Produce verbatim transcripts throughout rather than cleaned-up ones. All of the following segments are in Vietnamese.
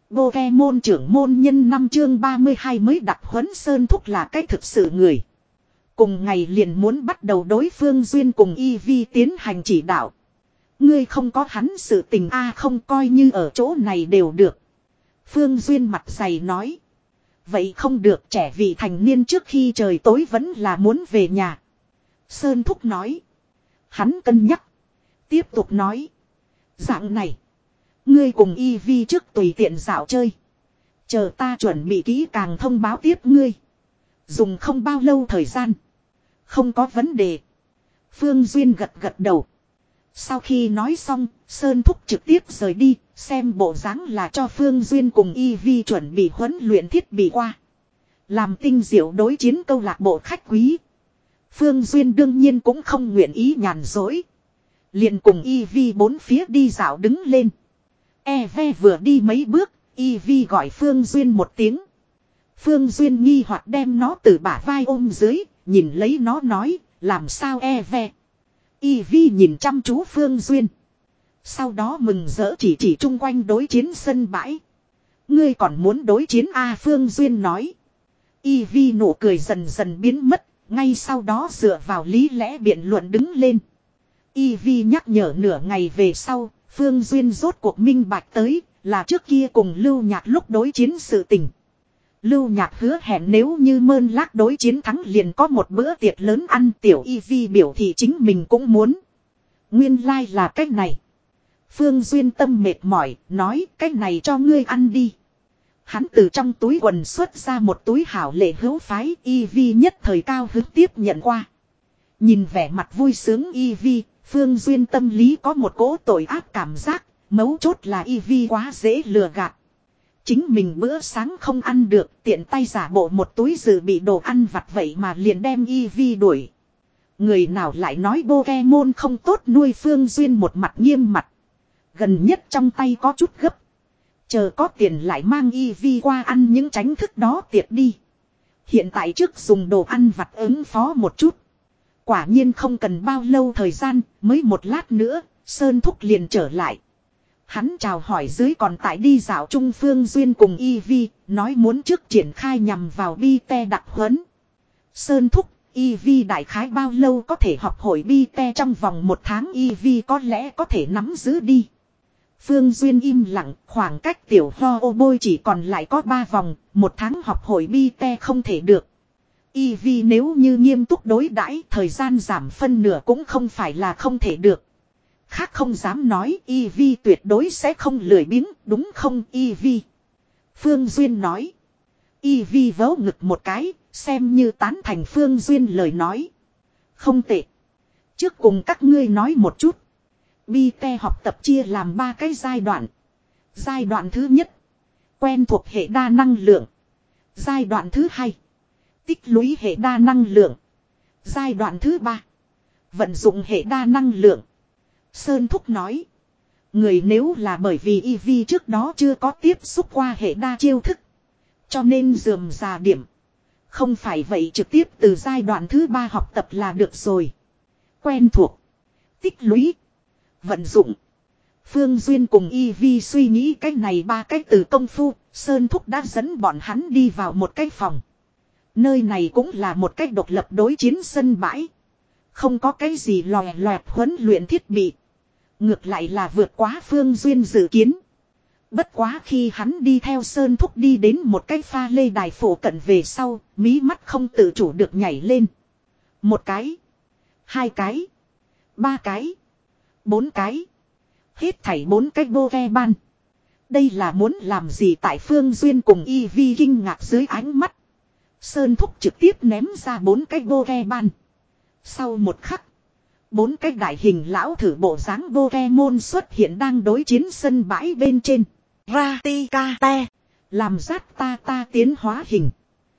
Pokemon trưởng môn nhân năm chương ba mươi hai mới đặt huấn Sơn Thúc là cái thực sự người. Cùng ngày liền muốn bắt đầu đối phương Duyên cùng Eevee tiến hành chỉ đạo. Ngươi không có hắn sự tình a không coi như ở chỗ này đều được. Phương Duyên mặt dày nói. Vậy không được, trẻ vị thành niên trước khi trời tối vẫn là muốn về nhà. Sơn Thúc nói. Hắn cân nhắc. Tiếp tục nói. Dạng này. Ngươi cùng Eevee trước tùy tiện dạo chơi. Chờ ta chuẩn bị kỹ càng thông báo tiếp ngươi. Dùng không bao lâu thời gian. Không có vấn đề. Phương Duyên gật gật đầu. Sau khi nói xong, Sơn Thúc trực tiếp rời đi, xem bộ dáng là cho Phương Duyên cùng Eevee chuẩn bị huấn luyện thiết bị qua. Làm tinh diệu đối chiến câu lạc bộ khách quý. Phương Duyên đương nhiên cũng không nguyện ý nhàn dối. Liền cùng Eevee bốn phía đi dạo đứng lên. Eve vừa đi mấy bước, Eevee gọi Phương Duyên một tiếng. Phương Duyên nghi hoặc đem nó từ bả vai ôm dưới, nhìn lấy nó nói, làm sao Eve. Eevee nhìn chăm chú Phương Duyên. Sau đó mừng rỡ chỉ chỉ chung quanh đối chiến sân bãi. Ngươi còn muốn đối chiến A Phương Duyên nói. Eevee nụ cười dần dần biến mất, ngay sau đó dựa vào lý lẽ biện luận đứng lên. Eevee nhắc nhở nửa ngày về sau, Phương Duyên rốt cuộc minh bạch tới, là trước kia cùng Lưu Nhạc lúc đối chiến sự tình. Lưu Nhạc hứa hẹn nếu như Mơn Lác đối chiến thắng liền có một bữa tiệc lớn ăn, tiểu Eevee biểu thị chính mình cũng muốn. Nguyên lai like là cách này. Phương Duyên tâm mệt mỏi, nói cách này cho ngươi ăn đi. Hắn từ trong túi quần xuất ra một túi hảo lệ hữu phái, Eevee nhất thời cao hứng tiếp nhận qua. Nhìn vẻ mặt vui sướng Eevee, Phương Duyên tâm lý có một cỗ tội ác cảm giác, mấu chốt là Eevee quá dễ lừa gạt. Chính mình bữa sáng không ăn được, tiện tay giả bộ một túi dự bị đồ ăn vặt vậy mà liền đem Eevee đuổi. Người nào lại nói Pokemon không tốt nuôi, Phương Duyên một mặt nghiêm mặt. Gần nhất trong tay có chút gấp. Chờ có tiền lại mang Eevee qua ăn những tránh thức đó tiệc đi. Hiện tại trước dùng đồ ăn vặt ứng phó một chút. Quả nhiên không cần bao lâu thời gian, mới một lát nữa, Sơn Thúc liền trở lại. Hắn chào hỏi dưới còn tại đi dạo chung Phương Duyên cùng Eevee, nói muốn trước triển khai nhằm vào bi te đặc huấn. Sơn Thúc, Eevee đại khái bao lâu có thể học hội bi te, trong vòng một tháng Eevee có lẽ có thể nắm giữ đi. Phương Duyên im lặng, khoảng cách tiểu ho ô bôi chỉ còn lại có ba vòng, một tháng học hội bi te không thể được. Eevee nếu như nghiêm túc đối đãi, thời gian giảm phân nửa cũng không phải là không thể được. Khác không dám nói, Eevee tuyệt đối sẽ không lười biếng, đúng không Eevee? Phương Duyên nói. Eevee vớ ngực một cái, xem như tán thành Phương Duyên lời nói. Không tệ. Trước cùng các ngươi nói một chút. Bi te học tập chia làm ba cái giai đoạn. Giai đoạn thứ nhất, quen thuộc hệ đa năng lượng. Giai đoạn thứ hai, tích lũy hệ đa năng lượng. Giai đoạn thứ ba, vận dụng hệ đa năng lượng. Sơn Thúc nói. Người nếu là bởi vì Eevee trước đó chưa có tiếp xúc qua hệ đa chiêu thức, cho nên dườm già điểm. Không phải vậy trực tiếp từ giai đoạn thứ ba học tập là được rồi. Quen thuộc, tích lũy, vận dụng. Phương Duyên cùng Eevee suy nghĩ cách này ba cách từ công phu, Sơn Thúc đã dẫn bọn hắn đi vào một cái phòng. Nơi này cũng là một cách độc lập đối chiến sân bãi. Không có cái gì lòe loẹt huấn luyện thiết bị. Ngược lại là vượt quá Phương Duyên dự kiến. Bất quá khi hắn đi theo Sơn Thúc đi đến một cái pha lê đài phổ cận về sau, mí mắt không tự chủ được nhảy lên. Một cái, hai cái, ba cái, bốn cái. Hết thảy bốn cái Pokemon. Đây là muốn làm gì? Tại Phương Duyên cùng Eevee kinh ngạc dưới ánh mắt, Sơn Thúc trực tiếp ném ra bốn cái Pokemon. Sau một khắc, bốn cái đại hình lão thử bộ dáng Pokemon xuất hiện đang đối chiến sân bãi bên trên. Raticate, làm Rattata tiến hóa hình.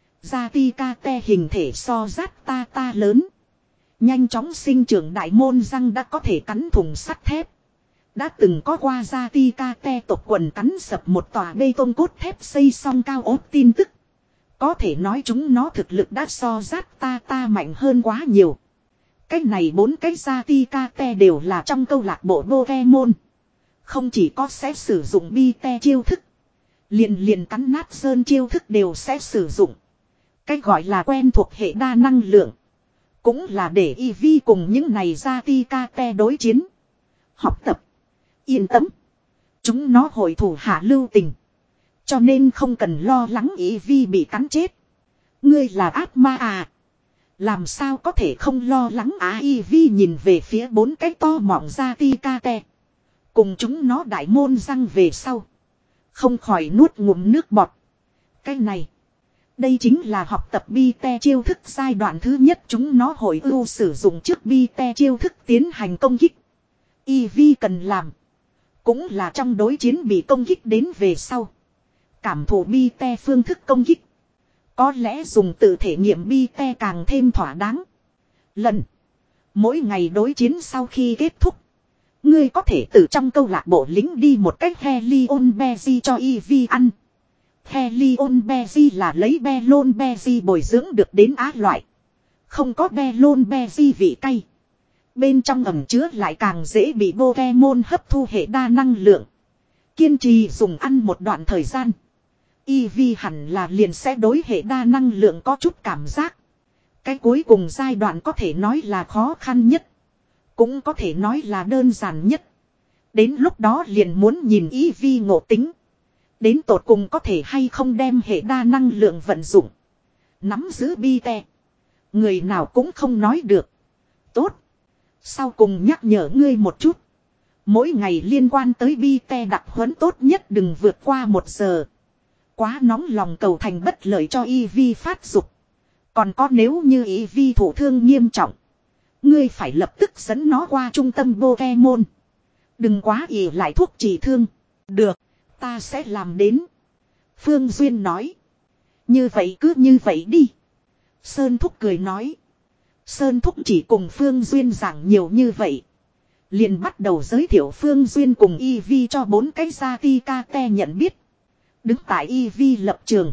Raticate hình thể so Rattata lớn. Nhanh chóng sinh trưởng đại môn răng đã có thể cắn thùng sắt thép. Đã từng có qua Raticate tộc quần cắn sập một tòa bê tông cốt thép xây xong cao ốt tin tức. Có thể nói chúng nó thực lực đã so Rattata mạnh hơn quá nhiều. Cái này bốn cái Raticate đều là trong câu lạc bộ Pokemon. Không chỉ có sẽ sử dụng bi te chiêu thức, Liền liền cắn nát sơn chiêu thức đều sẽ sử dụng. Cách gọi là quen thuộc hệ đa năng lượng. Cũng là để Eevee cùng những này ra ti ca te đối chiến. Học tập. Yên tâm. Chúng nó hội thủ hạ lưu tình. Cho nên không cần lo lắng Eevee bị cắn chết. Ngươi là ác ma à? Làm sao có thể không lo lắng á? Eevee nhìn về phía bốn cái to mọng ra ti ca te. Cùng chúng nó đại môn răng về sau. Không khỏi nuốt ngụm nước bọt. Cái này. Đây chính là học tập bi te chiêu thức giai đoạn thứ nhất, chúng nó hội ưu sử dụng trước bi te chiêu thức tiến hành công kích. Eevee cần làm. Cũng là trong đối chiến bị công kích đến về sau. Cảm thụ bi te phương thức công kích. Có lẽ dùng tự thể nghiệm bi te càng thêm thỏa đáng. Lần. Mỗi ngày đối chiến sau khi kết thúc. Ngươi có thể từ trong câu lạc bộ lính đi một cách Helion Berry cho Eevee ăn. Helion Berry là lấy Bellon Berry bồi dưỡng được đến á loại. Không có Bellon Berry vị cay. Bên trong ẩm chứa lại càng dễ bị Pokemon hấp thu hệ đa năng lượng. Kiên trì dùng ăn một đoạn thời gian. Eevee hẳn là liền sẽ đối hệ đa năng lượng có chút cảm giác. Cái cuối cùng giai đoạn có thể nói là khó khăn nhất. Cũng có thể nói là đơn giản nhất. Đến lúc đó liền muốn nhìn Eevee ngộ tính. Đến tột cùng có thể hay không đem hệ đa năng lượng vận dụng. Nắm giữ bi te. Người nào cũng không nói được. Tốt. Sau cùng nhắc nhở ngươi một chút. Mỗi ngày liên quan tới bi te đặc huấn tốt nhất đừng vượt qua một giờ. Quá nóng lòng cầu thành bất lợi cho Eevee phát dục. Còn có nếu như Eevee thụ thương nghiêm trọng. Ngươi phải lập tức dẫn nó qua trung tâm Pokemon. Đừng quá ỷ lại thuốc trị thương. Được. Ta sẽ làm đến. Phương Duyên nói. Như vậy cứ như vậy đi. Sơn Thúc cười nói. Sơn Thúc chỉ cùng Phương Duyên giảng nhiều như vậy. Liền bắt đầu giới thiệu Phương Duyên cùng Eevee cho bốn cái gia ti ca te nhận biết. Đứng tại Eevee lập trường.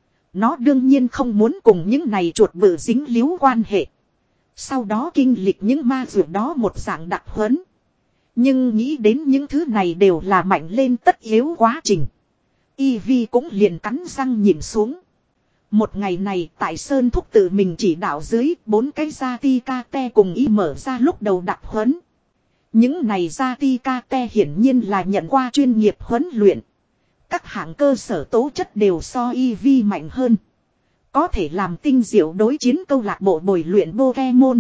Nó đương nhiên không muốn cùng những này chuột bự dính líu quan hệ. Sau đó kinh lịch những ma dược đó một dạng đặc huấn. Nhưng nghĩ đến những thứ này đều là mạnh lên tất yếu quá trình. Eevee cũng liền cắn răng nhìn xuống. Một ngày này tại Sơn Thúc tự mình chỉ đạo dưới bốn cái gia ti ca te cùng y mở ra lúc đầu đặc huấn. Những này gia ti ca te hiển nhiên là nhận qua chuyên nghiệp huấn luyện. Các hạng cơ sở tố chất đều so Eevee mạnh hơn. Có thể làm tinh diệu đối chiến câu lạc bộ bồi luyện Pokemon.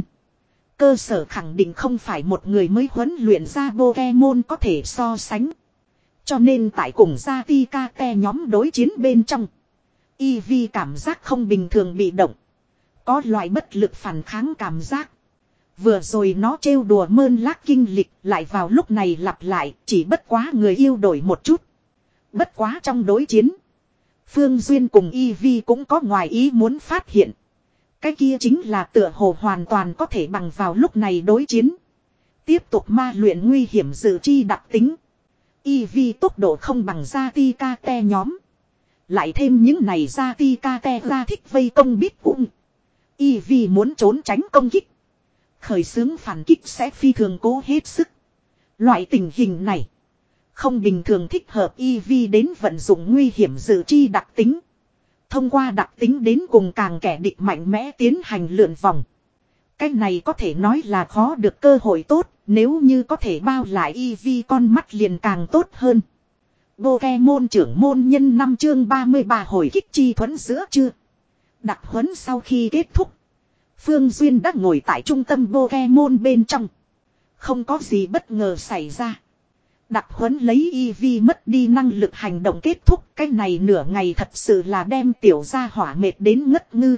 Cơ sở khẳng định không phải một người mới huấn luyện ra Pokemon có thể so sánh. Cho nên tại cùng gia ti ca te nhóm đối chiến bên trong. Eevee cảm giác không bình thường bị động. Có loại bất lực phản kháng cảm giác. Vừa rồi nó trêu đùa mơn lác kinh lịch lại vào lúc này lặp lại chỉ bất quá người yêu đổi một chút. Bất quá trong đối chiến. Phương Duyên cùng Eevee cũng có ngoài ý muốn phát hiện. Cái kia chính là tựa hồ hoàn toàn có thể bằng vào lúc này đối chiến. Tiếp tục ma luyện nguy hiểm dự chi đặc tính. Eevee tốc độ không bằng gia ti ca te nhóm. Lại thêm những này gia ti ca te ra thích vây công biết cũng. Eevee muốn trốn tránh công kích. Khởi xướng phản kích sẽ phi thường cố hết sức. Loại tình hình này. Không bình thường thích hợp Eevee đến vận dụng nguy hiểm dự chi đặc tính. Thông qua đặc tính đến cùng càng kẻ địch mạnh mẽ tiến hành lượn vòng. Cái này có thể nói là khó được cơ hội tốt. Nếu như có thể bao lại Eevee con mắt liền càng tốt hơn. Pokemon trưởng môn nhân năm chương ba mươi ba hồi kích chi thuẫn giữa chưa. Đặc huấn sau khi kết thúc. Phương Duyên đã ngồi tại trung tâm Pokemon bên trong. Không có gì bất ngờ xảy ra. Đặc huấn lấy Eevee mất đi năng lực hành động kết thúc. Cái này nửa ngày thật sự là đem tiểu gia hỏa mệt đến ngất ngư.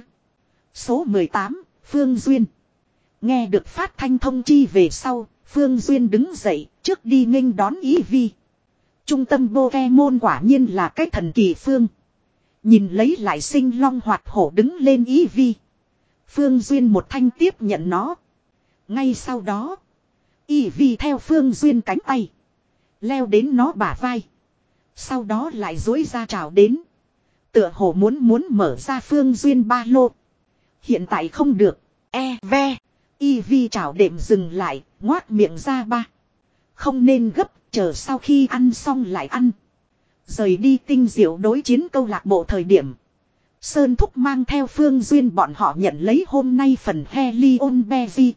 Số mười tám, Phương Duyên. Nghe được phát thanh thông chi về sau, Phương Duyên đứng dậy trước đi nghênh đón Eevee. Trung tâm Pokemon quả nhiên là cái thần kỳ phương. Nhìn lấy lại sinh long hoạt hổ đứng lên Eevee. Phương Duyên một thanh tiếp nhận nó. Ngay sau đó, Eevee theo Phương Duyên cánh tay. Leo đến nó bả vai. Sau đó lại dối ra trào đến. Tựa hồ muốn muốn mở ra Phương Duyên ba lô. Hiện tại không được. E ve. Eevee trào đệm dừng lại. Ngoác miệng ra ba. Không nên gấp. Chờ sau khi ăn xong lại ăn. Rời đi tinh diệu đối chiến câu lạc bộ thời điểm. Sơn Thúc mang theo Phương Duyên bọn họ nhận lấy hôm nay phần Helion Beji.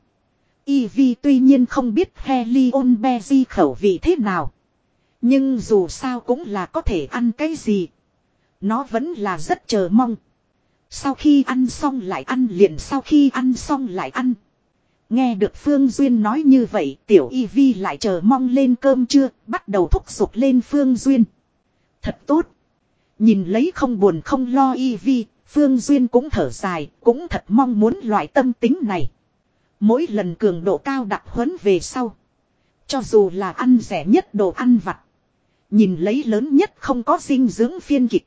Eevee tuy nhiên không biết Helion Beji khẩu vị thế nào. Nhưng dù sao cũng là có thể ăn cái gì. Nó vẫn là rất chờ mong. Sau khi ăn xong lại ăn liền sau khi ăn xong lại ăn. Nghe được Phương Duyên nói như vậy tiểu Eevee lại chờ mong lên cơm trưa, bắt đầu thúc giục lên Phương Duyên. Thật tốt. Nhìn lấy không buồn không lo Eevee, Phương Duyên cũng thở dài, cũng thật mong muốn loại tâm tính này. Mỗi lần cường độ cao đặc huấn về sau. Cho dù là ăn rẻ nhất đồ ăn vặt. Nhìn lấy lớn nhất không có dinh dưỡng phiên kịch.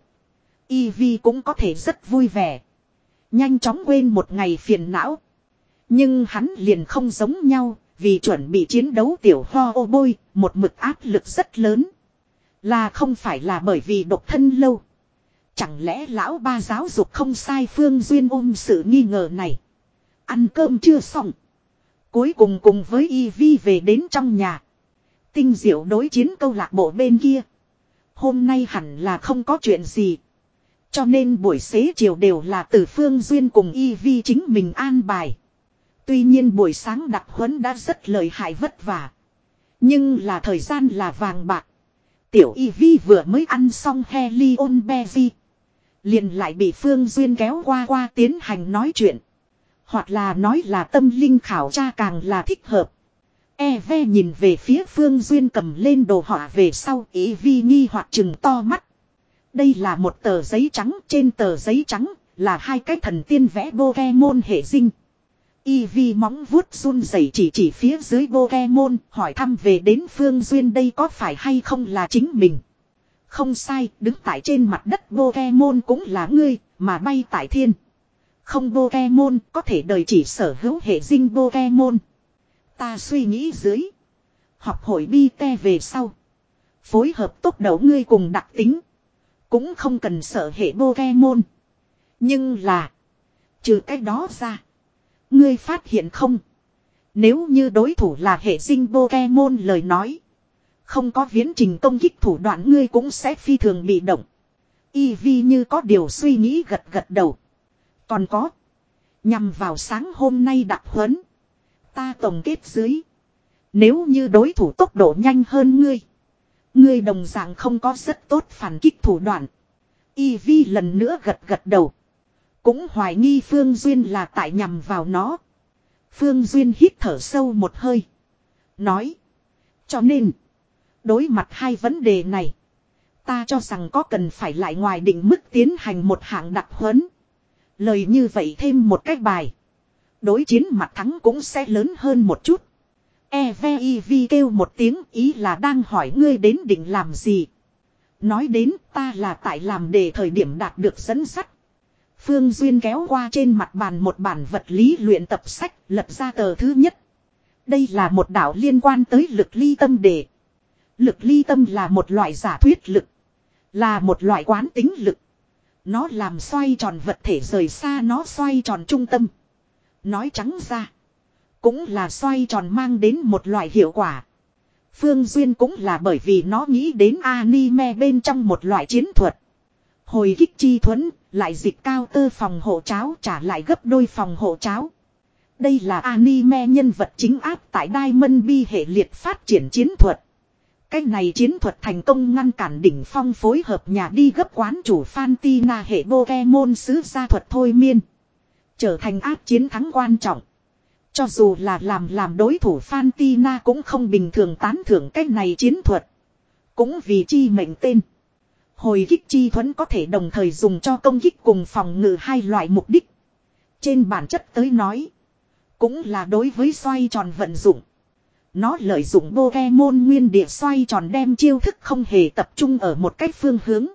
Eevee cũng có thể rất vui vẻ. Nhanh chóng quên một ngày phiền não. Nhưng hắn liền không giống nhau, vì chuẩn bị chiến đấu tiểu ho ô bôi, một mực áp lực rất lớn. Là không phải là bởi vì độc thân lâu. Chẳng lẽ lão ba giáo dục không sai Phương Duyên ôm sự nghi ngờ này. Ăn cơm chưa xong. Cuối cùng cùng với Eevee về đến trong nhà. Tinh diệu đối chiến câu lạc bộ bên kia. Hôm nay hẳn là không có chuyện gì. Cho nên buổi xế chiều đều là từ Phương Duyên cùng Eevee chính mình an bài. Tuy nhiên buổi sáng đặc huấn đã rất lợi hại vất vả. Nhưng là thời gian là vàng bạc. Tiểu Eevee vừa mới ăn xong Helion Beji. Liền lại bị Phương Duyên kéo qua qua tiến hành nói chuyện. Hoặc là nói là tâm linh khảo tra càng là thích hợp. Eve nhìn về phía Phương Duyên cầm lên đồ họa về sau Eevee nghi hoặc trừng to mắt. Đây là một tờ giấy trắng, trên tờ giấy trắng là hai cái thần tiên vẽ Pokemon hệ dinh. Eevee móng vuốt run rẩy chỉ chỉ phía dưới Pokemon, hỏi thăm về đến Phương Duyên đây có phải hay không là chính mình. Không sai, đứng tại trên mặt đất Pokemon cũng là ngươi, mà bay tại thiên. Không Pokemon, có thể đời chỉ sở hữu hệ dinh Pokemon. Ta suy nghĩ dưới. Học hội bi te về sau. Phối hợp tốt đầu ngươi cùng đặc tính. Cũng không cần sợ hệ Pokemon. Nhưng là. Trừ cái đó ra. Ngươi phát hiện không? Nếu như đối thủ là hệ dinh Pokemon lời nói. Không có viễn trình công kích thủ đoạn ngươi cũng sẽ phi thường bị động. Eevee như có điều suy nghĩ gật gật đầu. Còn có. Nhằm vào sáng hôm nay đặc huấn. Ta tổng kết dưới. Nếu như đối thủ tốc độ nhanh hơn ngươi. Ngươi đồng dạng không có rất tốt phản kích thủ đoạn. Eevee lần nữa gật gật đầu. Cũng hoài nghi Phương Duyên là tại nhằm vào nó. Phương Duyên hít thở sâu một hơi. Nói. Cho nên. Đối mặt hai vấn đề này. Ta cho rằng có cần phải lại ngoài định mức tiến hành một hạng đặc huấn. Lời như vậy thêm một cái bài. Đối chiến mặt thắng cũng sẽ lớn hơn một chút. Eve Eevee kêu một tiếng ý là đang hỏi ngươi đến định làm gì. Nói đến ta là tại làm đề thời điểm đạt được dẫn dắt. Phương Duyên kéo qua trên mặt bàn một bản vật lý luyện tập sách lật ra tờ thứ nhất. Đây là một đạo liên quan tới lực ly tâm đề. Lực ly tâm là một loại giả thuyết lực. Là một loại quán tính lực. Nó làm xoay tròn vật thể rời xa nó xoay tròn trung tâm. Nói trắng ra. Cũng là xoay tròn mang đến một loại hiệu quả. Phương Duyên cũng là bởi vì nó nghĩ đến anime bên trong một loại chiến thuật. Hồi kích chi thuẫn, lại dịch cao tơ phòng hộ cháo trả lại gấp đôi phòng hộ cháo. Đây là anime nhân vật chính áp tại Diamond Bi hệ liệt phát triển chiến thuật. Cái này chiến thuật thành công ngăn cản đỉnh phong phối hợp nhà đi gấp quán chủ Fantina hệ Pokemon sứ gia thuật thôi miên. Trở thành áp chiến thắng quan trọng. Cho dù là làm làm đối thủ Fantina cũng không bình thường tán thưởng cái này chiến thuật. Cũng vì chi mệnh tên. Hồi kích chi thuẫn có thể đồng thời dùng cho công kích cùng phòng ngự hai loại mục đích. Trên bản chất tới nói. Cũng là đối với xoay tròn vận dụng. Nó lợi dụng Pokemon nguyên địa xoay tròn đem chiêu thức không hề tập trung ở một cái phương hướng.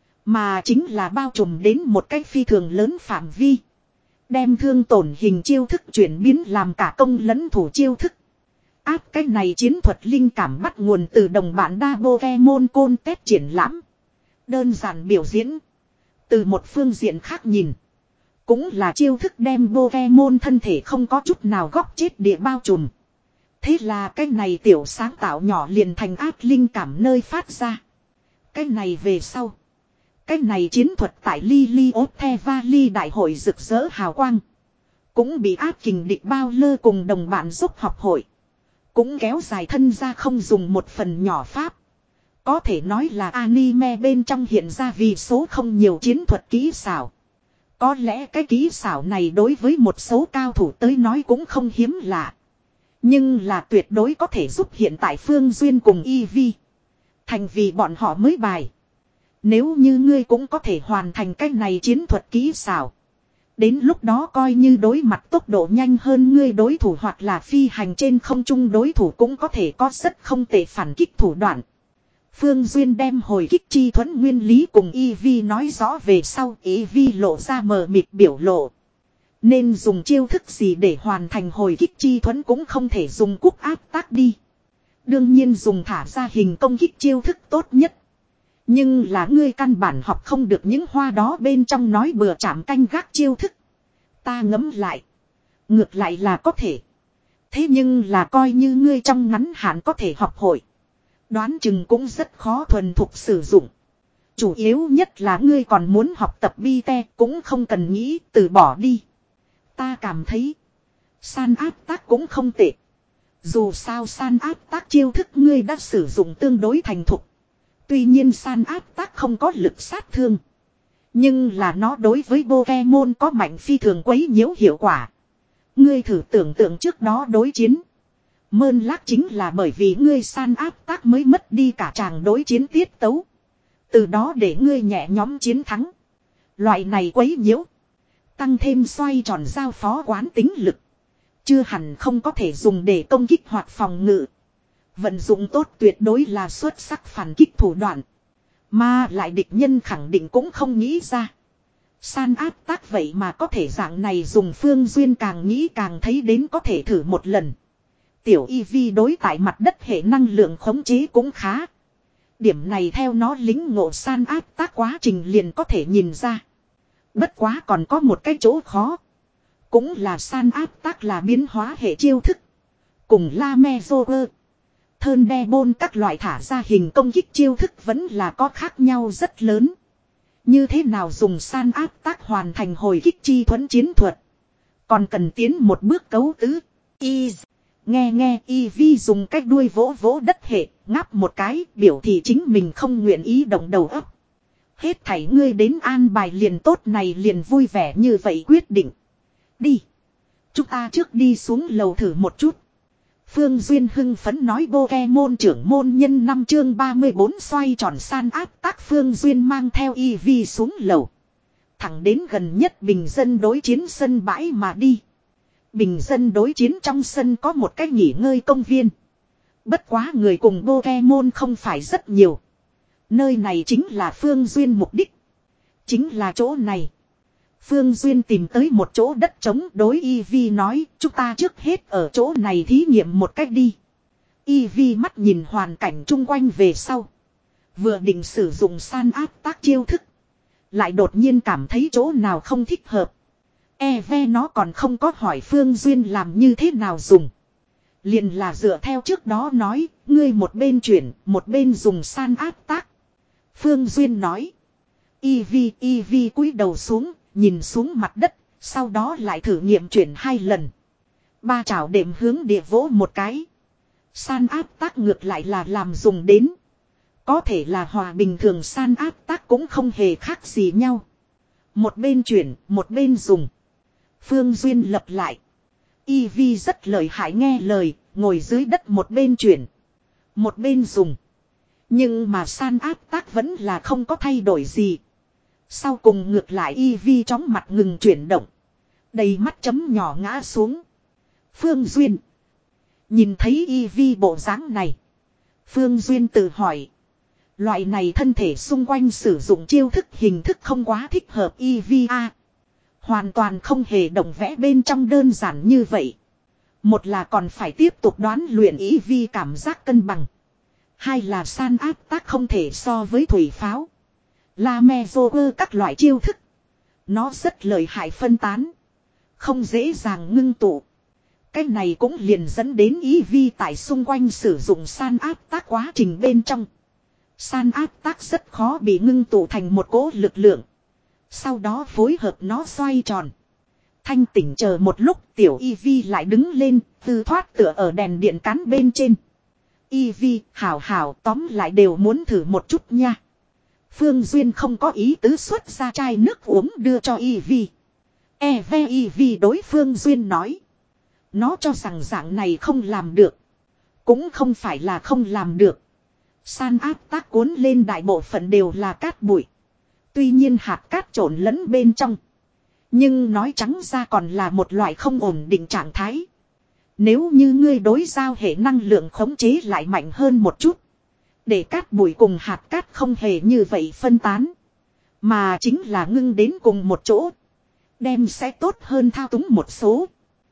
Mà chính là bao trùm đến một cái phi thường lớn phạm vi. Đem thương tổn hình chiêu thức chuyển biến làm cả công lẫn thủ chiêu thức. Áp cái này chiến thuật linh cảm bắt nguồn từ đồng bản đa Pokemon Contest triển lãm. Đơn giản biểu diễn. Từ một phương diện khác nhìn. Cũng là chiêu thức đem Pokemon thân thể không có chút nào góc chết địa bao trùm. Thế là cái này tiểu sáng tạo nhỏ liền thành áp linh cảm nơi phát ra. Cái này về sau. Cái này chiến thuật tại Liliophe Valley đại hội rực rỡ hào quang. Cũng bị áp kình địch bao lơ cùng đồng bạn giúp học hội. Cũng kéo dài thân ra không dùng một phần nhỏ pháp. Có thể nói là anime bên trong hiện ra vì số không nhiều chiến thuật kỹ xảo. Có lẽ cái kỹ xảo này đối với một số cao thủ tới nói cũng không hiếm lạ. Nhưng là tuyệt đối có thể giúp hiện tại Phương Duyên cùng Eevee. Thành vì bọn họ mới bài. Nếu như ngươi cũng có thể hoàn thành cái này chiến thuật kỹ xảo. Đến lúc đó coi như đối mặt tốc độ nhanh hơn ngươi đối thủ hoặc là phi hành trên không trung đối thủ cũng có thể có rất không tệ phản kích thủ đoạn. Phương Duyên đem hồi kích chi thuẫn nguyên lý cùng Eevee nói rõ về sau, Eevee lộ ra mờ mịt biểu lộ. Nên dùng chiêu thức gì để hoàn thành hồi kích chi thuẫn cũng không thể dùng cúc áp tác đi. Đương nhiên dùng thả ra hình công kích chiêu thức tốt nhất. Nhưng là ngươi căn bản học không được những hoa đó bên trong nói bừa chạm canh gác chiêu thức. Ta ngấm lại. Ngược lại là có thể. Thế nhưng là coi như ngươi trong ngắn hạn có thể học hội. Đoán chừng cũng rất khó thuần thục sử dụng. Chủ yếu nhất là ngươi còn muốn học tập bi te cũng không cần nghĩ từ bỏ đi. Ta cảm thấy. San áp tác cũng không tệ. Dù sao san áp tác chiêu thức ngươi đã sử dụng tương đối thành thục. Tuy nhiên san áp tác không có lực sát thương. Nhưng là nó đối với Pokemon có mạnh phi thường quấy nhiễu hiệu quả. Ngươi thử tưởng tượng trước đó đối chiến. Mơn lác chính là bởi vì ngươi san áp tác mới mất đi cả tràng đối chiến tiết tấu. Từ đó để ngươi nhẹ nhóm chiến thắng. Loại này quấy nhiễu. Tăng thêm xoay tròn giao phó quán tính lực. Chưa hẳn không có thể dùng để công kích hoặc phòng ngự. Vận dụng tốt tuyệt đối là xuất sắc phản kích thủ đoạn. Mà lại địch nhân khẳng định cũng không nghĩ ra. San áp tác vậy mà có thể dạng này dùng. Phương Duyên càng nghĩ càng thấy đến có thể thử một lần. Tiểu Eevee đối tại mặt đất hệ năng lượng khống chế cũng khá. Điểm này theo nó lính ngộ san áp tác quá trình liền có thể nhìn ra. Bất quá còn có một cái chỗ khó. Cũng là san áp tác là biến hóa hệ chiêu thức. Cùng La Me Joker, Thơn Đe Bôn các loại thả ra hình công kích chiêu thức vẫn là có khác nhau rất lớn. Như thế nào dùng san áp tác hoàn thành hồi kích chi thuẫn chiến thuật. Còn cần tiến một bước cấu tứ. Y. Nghe nghe Eevee dùng cách đuôi vỗ vỗ đất hệ, ngáp một cái, biểu thị chính mình không nguyện ý động đầu óc. Hết thảy ngươi đến an bài liền tốt này liền vui vẻ như vậy quyết định. Đi. Chúng ta trước đi xuống lầu thử một chút. Phương Duyên hưng phấn nói Pokemon trưởng môn nhân năm chương ba mươi bốn xoay tròn san áp tác. Phương Duyên mang theo Eevee xuống lầu. Thẳng đến gần nhất bình dân đối chiến sân bãi mà đi. Bình dân đối chiến trong sân có một cái nghỉ ngơi công viên. Bất quá người cùng Pokemon không phải rất nhiều. Nơi này chính là Phương Duyên mục đích. Chính là chỗ này. Phương Duyên tìm tới một chỗ đất trống đối Eevee nói chúng ta trước hết ở chỗ này thí nghiệm một cách đi. Eevee mắt nhìn hoàn cảnh chung quanh về sau. Vừa định sử dụng san áp tác chiêu thức. Lại đột nhiên cảm thấy chỗ nào không thích hợp. E ve nó còn không có hỏi Phương Duyên làm như thế nào dùng. Liền là dựa theo trước đó nói, ngươi một bên chuyển, một bên dùng san áp tác. Phương Duyên nói. Eevee, Eevee cúi đầu xuống, nhìn xuống mặt đất, sau đó lại thử nghiệm chuyển hai lần. Ba chảo đệm hướng địa vỗ một cái. San áp tác ngược lại là làm dùng đến. Có thể là hòa bình thường san áp tác cũng không hề khác gì nhau. Một bên chuyển, một bên dùng. Phương Duyên lập lại. Eevee rất lợi hại nghe lời, ngồi dưới đất một bên chuyển. Một bên dùng. Nhưng mà san áp tác vẫn là không có thay đổi gì. Sau cùng ngược lại Eevee chóng mặt ngừng chuyển động. Đầy mắt chấm nhỏ ngã xuống. Phương Duyên. Nhìn thấy Eevee bộ dáng này. Phương Duyên tự hỏi. Loại này thân thể xung quanh sử dụng chiêu thức hình thức không quá thích hợp Eevee a. Hoàn toàn không hề động vẽ bên trong đơn giản như vậy. Một là còn phải tiếp tục đoán luyện Eevee cảm giác cân bằng. Hai là san áp tác không thể so với thủy pháo. La Me Joker các loại chiêu thức. Nó rất lợi hại phân tán. Không dễ dàng ngưng tụ. Cái này cũng liền dẫn đến Eevee tại xung quanh sử dụng san áp tác quá trình bên trong. San áp tác rất khó bị ngưng tụ thành một cỗ lực lượng. Sau đó phối hợp nó xoay tròn. Thanh tỉnh chờ một lúc tiểu y vi lại đứng lên, tư thoát tựa ở đèn điện cán bên trên. Y vi, hảo hảo tóm lại đều muốn thử một chút nha. Phương Duyên không có ý tứ xuất ra chai nước uống đưa cho Y vi. E ve Y vi đối Phương Duyên nói. Nó cho rằng dạng này không làm được. Cũng không phải là không làm được. San áp tác cuốn lên đại bộ phận đều là cát bụi. Tuy nhiên hạt cát trộn lẫn bên trong. Nhưng nói trắng ra còn là một loại không ổn định trạng thái. Nếu như ngươi đối giao hệ năng lượng khống chế lại mạnh hơn một chút. Để cát bụi cùng hạt cát không hề như vậy phân tán. Mà chính là ngưng đến cùng một chỗ. Đem sẽ tốt hơn thao túng một số.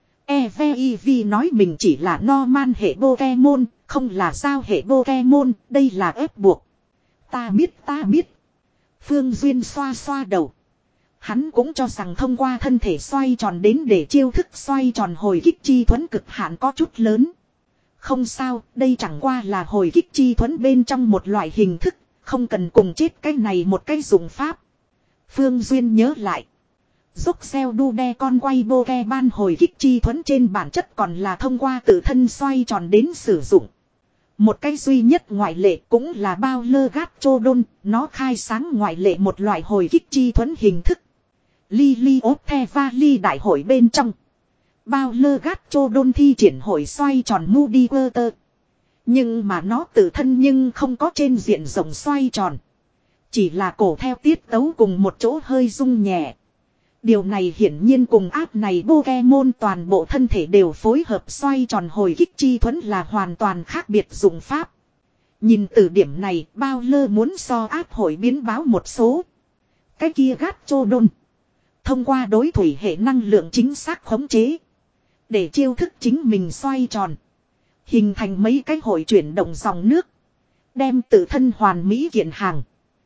e vê i vê nói mình chỉ là Norman hệ Pokemon, không là giao hệ Pokemon, đây là ép buộc. Ta biết ta biết. Phương Duyên xoa xoa đầu. Hắn cũng cho rằng thông qua thân thể xoay tròn đến để chiêu thức xoay tròn hồi kích chi thuẫn cực hạn có chút lớn. Không sao, đây chẳng qua là hồi kích chi thuẫn bên trong một loại hình thức, không cần cùng chết cái này một cái dụng pháp. Phương Duyên nhớ lại. Dốc xeo đu đe con quay bô ke ban hồi kích chi thuẫn trên bản chất còn là thông qua tự thân xoay tròn đến sử dụng. Một cái duy nhất ngoại lệ cũng là bao lơ gát chô đôn, nó khai sáng ngoại lệ một loại hồi kích chi thuẫn hình thức. Lily ốp the valley đại hội bên trong. Bao lơ gát chô đôn thi triển hội xoay tròn Moody Water. Nhưng mà nó tự thân nhưng không có trên diện rộng xoay tròn. Chỉ là cổ theo tiết tấu cùng một chỗ hơi rung nhẹ. Điều này hiển nhiên cùng áp này Pokemon toàn bộ thân thể đều phối hợp xoay tròn hồi kích chi thuẫn là hoàn toàn khác biệt dụng pháp. Nhìn từ điểm này bao lơ muốn so áp hội biến báo một số. Cái kia gát chô đôn. Thông qua đối thủy hệ năng lượng chính xác khống chế. Để chiêu thức chính mình xoay tròn. Hình thành mấy cái hội chuyển động dòng nước. Đem tự thân hoàn mỹ kiện hàng.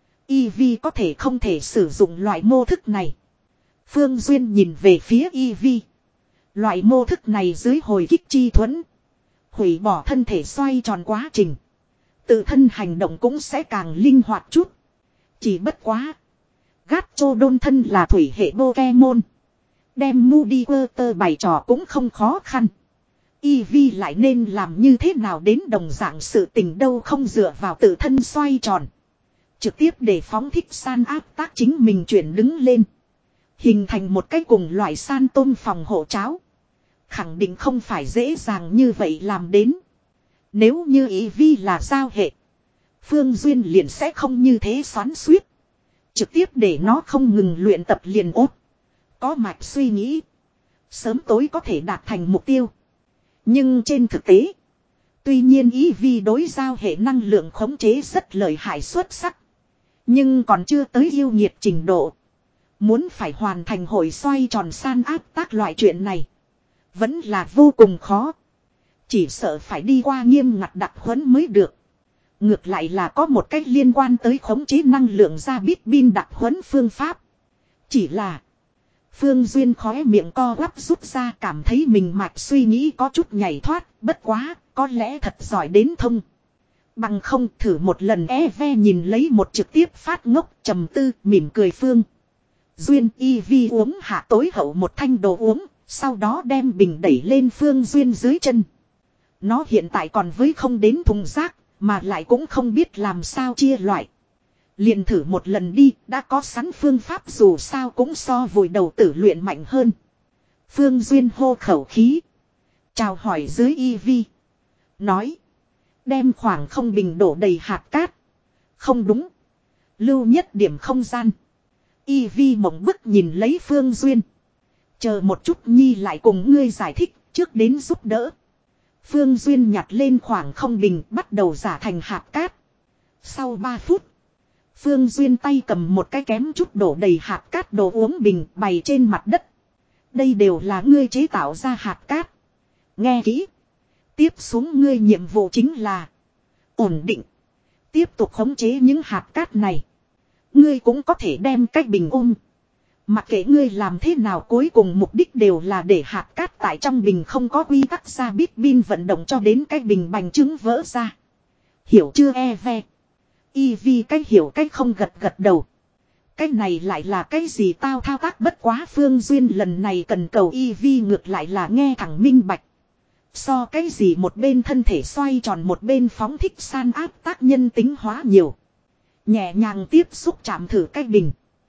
Eevee có thể không thể sử dụng loại mô thức này. Phương Duyên nhìn về phía Eevee. Loại mô thức này dưới hồi kích chi thuẫn. Hủy bỏ thân thể xoay tròn quá trình. Tự thân hành động cũng sẽ càng linh hoạt chút. Chỉ bất quá. Gát chô đôn thân là thủy hệ Pokemon. Đem Moody Water bày trò cũng không khó khăn. Eevee lại nên làm như thế nào đến đồng dạng sự tình đâu không dựa vào tự thân xoay tròn. Trực tiếp để phóng thích san áp tác chính mình chuyển đứng lên. Hình thành một cái cùng loại san tôm phòng hộ cháo. Khẳng định không phải dễ dàng như vậy làm đến. Nếu như Eevee là giao hệ. Phương Duyên liền sẽ không như thế xoắn xuýt. Trực tiếp để nó không ngừng luyện tập liền ốt. Có mạch suy nghĩ. Sớm tối có thể đạt thành mục tiêu. Nhưng trên thực tế. Tuy nhiên Eevee đối giao hệ năng lượng khống chế rất lợi hại xuất sắc. Nhưng còn chưa tới yêu nhiệt trình độ. Muốn phải hoàn thành hồi xoay tròn san áp tác loại chuyện này. Vẫn là vô cùng khó. Chỉ sợ phải đi qua nghiêm ngặt đặc huấn mới được. Ngược lại là có một cách liên quan tới khống chế năng lượng ra bít bin đặc huấn phương pháp. Chỉ là. Phương Duyên khóe miệng co quắp rút ra cảm thấy mình mạch suy nghĩ có chút nhảy thoát. Bất quá, có lẽ thật giỏi đến thông. Bằng không thử một lần e ve nhìn lấy một trực tiếp phát ngốc trầm tư mỉm cười Phương. Duyên Eevee uống hạ tối hậu một thanh đồ uống. Sau đó đem bình đẩy lên Phương Duyên dưới chân. Nó hiện tại còn với không đến thùng rác. Mà lại cũng không biết làm sao chia loại. Liền thử một lần đi, đã có sẵn phương pháp dù sao cũng so vùi đầu tử luyện mạnh hơn. Phương Duyên hô khẩu khí. Chào hỏi dưới Eevee. Nói. Đem khoảng không bình đổ đầy hạt cát. Không đúng. Lưu nhất điểm không gian. Eevee mộng bức nhìn lấy Phương Duyên. Chờ một chút nhi lại cùng ngươi giải thích, trước đến giúp đỡ. Phương Duyên nhặt lên khoảng không bình bắt đầu giả thành hạt cát. Sau ba phút. Phương Duyên tay cầm một cái kém chút đổ đầy hạt cát đồ uống bình bày trên mặt đất. Đây đều là ngươi chế tạo ra hạt cát. Nghe kỹ. Tiếp xuống ngươi nhiệm vụ chính là ổn định. Tiếp tục khống chế những hạt cát này. Ngươi cũng có thể đem cái bình ôm. Mặc kệ ngươi làm thế nào cuối cùng mục đích đều là để hạt cát tại trong bình không có quy tắc ra bít bin vận động cho đến cái bình bành trứng vỡ ra. Hiểu chưa e ve? Y Vi cái hiểu cái không gật gật đầu. Cái này lại là cái gì tao thao tác bất quá Phương Duyên lần này cần cầu Y Vi ngược lại là nghe thẳng minh bạch. So cái gì một bên thân thể xoay tròn một bên phóng thích san áp tác nhân tính hóa nhiều. Nhẹ nhàng tiếp xúc chạm thử cái bình.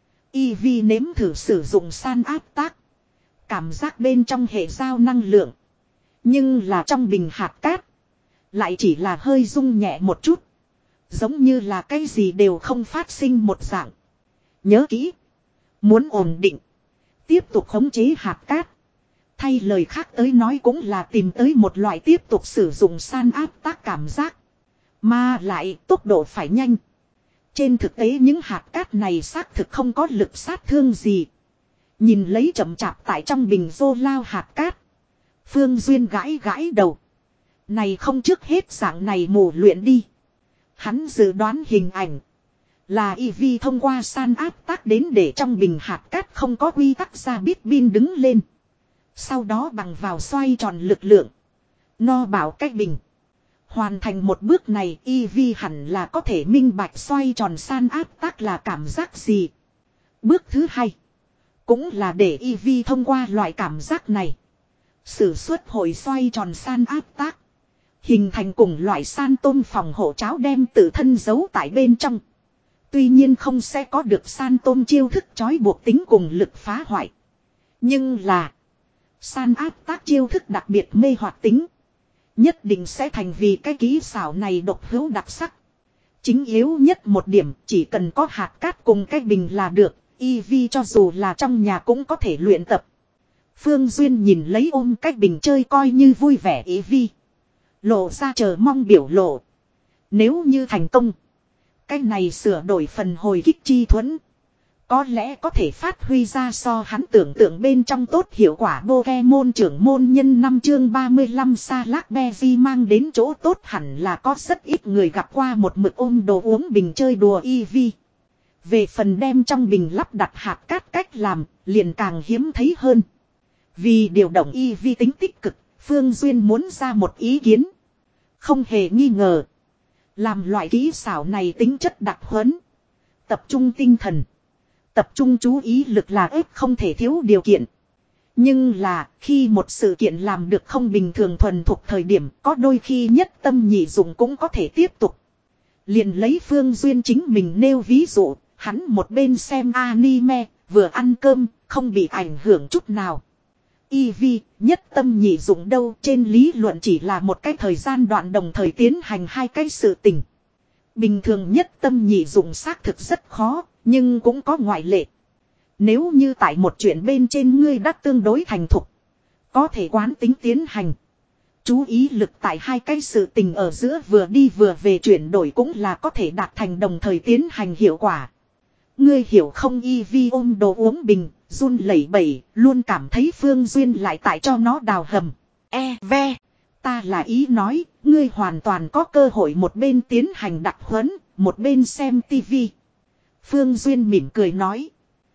Y Vi nếm thử sử dụng san áp tác. Cảm giác bên trong hệ giao năng lượng. Nhưng là trong bình hạt cát. Lại chỉ là hơi rung nhẹ một chút. Giống như là cái gì đều không phát sinh một dạng. Nhớ kỹ. Muốn ổn định. Tiếp tục khống chế hạt cát. Thay lời khác tới nói cũng là tìm tới một loại tiếp tục sử dụng san áp tác cảm giác. Mà lại tốc độ phải nhanh. Trên thực tế những hạt cát này xác thực không có lực sát thương gì. Nhìn lấy chậm chạp tại trong bình rô lao hạt cát. Phương Duyên gãi gãi đầu. Này không trước hết dạng này mù luyện đi. Hắn dự đoán hình ảnh. Là Y Vi thông qua san áp tác đến để trong bình hạt cát không có quy tắc ra biết pin đứng lên. Sau đó bằng vào xoay tròn lực lượng. No bảo cách bình. Hoàn thành một bước này Y Vi hẳn là có thể minh bạch xoay tròn san áp tác là cảm giác gì. Bước thứ hai. Cũng là để Y Vi thông qua loại cảm giác này. Sử xuất hồi xoay tròn san áp tác. Hình thành cùng loại san tôm phòng hộ cháo đem tự thân giấu tại bên trong. Tuy nhiên không sẽ có được san tôm chiêu thức trói buộc tính cùng lực phá hoại. Nhưng là. San áp tác chiêu thức đặc biệt mê hoặc tính. Nhất định sẽ thành vì cái kỹ xảo này độc hữu đặc sắc. Chính yếu nhất một điểm chỉ cần có hạt cát cùng cái bình là được. Y Vi cho dù là trong nhà cũng có thể luyện tập. Phương Duyên nhìn lấy ôm cái bình chơi coi như vui vẻ Y Vi. Lộ ra chờ mong biểu lộ. Nếu như thành công. Cái này sửa đổi phần hồi kích chi thuẫn. Có lẽ có thể phát huy ra so hắn tưởng tượng bên trong tốt hiệu quả Pokemon trưởng môn nhân năm chương ba mươi lăm Salak Beji mang đến chỗ tốt hẳn là có rất ít người gặp qua một mực ôm đồ uống bình chơi đùa Y Vi. Về phần đem trong bình lắp đặt hạt cát cách làm, liền càng hiếm thấy hơn. Vì điều động Y Vi tính tích cực, Phương Duyên muốn ra một ý kiến. Không hề nghi ngờ. Làm loại kỹ xảo này tính chất đặc huấn. Tập trung tinh thần. Tập trung chú ý lực là ép không thể thiếu điều kiện. Nhưng là khi một sự kiện làm được không bình thường thuần thuộc thời điểm có đôi khi nhất tâm nhị dụng cũng có thể tiếp tục. Liền lấy Phương Duyên chính mình nêu ví dụ, hắn một bên xem anime, vừa ăn cơm, không bị ảnh hưởng chút nào. Y Vi, nhất tâm nhị dụng đâu trên lý luận chỉ là một cái thời gian đoạn đồng thời tiến hành hai cái sự tình. Bình thường nhất tâm nhị dụng xác thực rất khó, nhưng cũng có ngoại lệ. Nếu như tại một chuyện bên trên ngươi đã tương đối thành thục, có thể quán tính tiến hành. Chú ý lực tại hai cái sự tình ở giữa vừa đi vừa về chuyển đổi cũng là có thể đạt thành đồng thời tiến hành hiệu quả. Ngươi hiểu không? Y Vi ôm đồ uống bình, run lẩy bẩy, luôn cảm thấy Phương Duyên lại tại cho nó đào hầm. E ve, ta là ý nói, ngươi hoàn toàn có cơ hội một bên tiến hành đặc huấn, một bên xem tivi. Phương Duyên mỉm cười nói.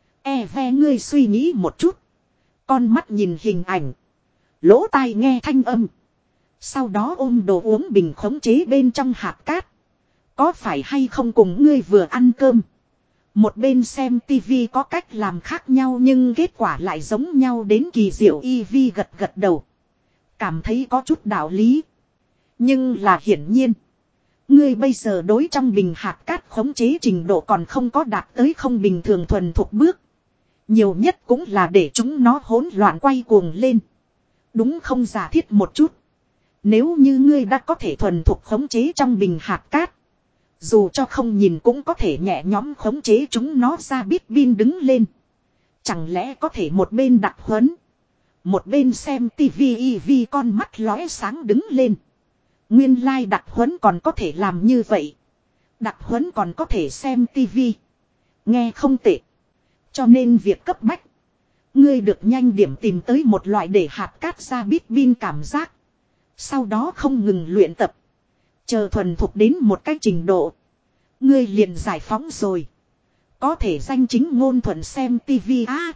E ve ngươi suy nghĩ một chút. Con mắt nhìn hình ảnh. Lỗ tai nghe thanh âm. Sau đó ôm đồ uống bình khống chế bên trong hạt cát. Có phải hay không cùng ngươi vừa ăn cơm. Một bên xem tivi có cách làm khác nhau nhưng kết quả lại giống nhau đến kỳ diệu. Y Vi gật gật đầu. Cảm thấy có chút đạo lý. Nhưng là hiển nhiên. Ngươi bây giờ đối trong bình hạt cát khống chế trình độ còn không có đạt tới không bình thường thuần thuộc bước. Nhiều nhất cũng là để chúng nó hỗn loạn quay cuồng lên. Đúng không? Giả thiết một chút. Nếu như ngươi đã có thể thuần thuộc khống chế trong bình hạt cát. Dù cho không nhìn cũng có thể nhẹ nhõm khống chế chúng nó ra biết pin đứng lên. Chẳng lẽ có thể một bên đặc huấn. Một bên xem tivi. Y Vi con mắt lóe sáng đứng lên. Nguyên lai đặc huấn còn có thể làm như vậy. Đặc huấn còn có thể xem tivi. Nghe không tệ. Cho nên việc cấp bách. Ngươi được nhanh điểm tìm tới một loại để hạt cát ra biết pin cảm giác. Sau đó không ngừng luyện tập. Chờ thuần thục đến một cái trình độ. Ngươi liền giải phóng rồi. Có thể danh chính ngôn thuận xem tivi á.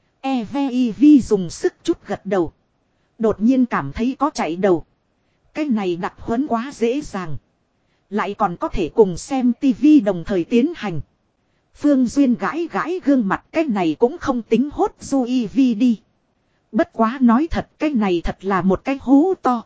E ve Y Vi dùng sức chút gật đầu. Đột nhiên cảm thấy có chạy đầu. Cái này đặc huấn quá dễ dàng. Lại còn có thể cùng xem tivi đồng thời tiến hành. Phương Duyên gãi gãi gương mặt, cái này cũng không tính hốt du Eevee đi. Bất quá nói thật, cái này thật là một cái hố to.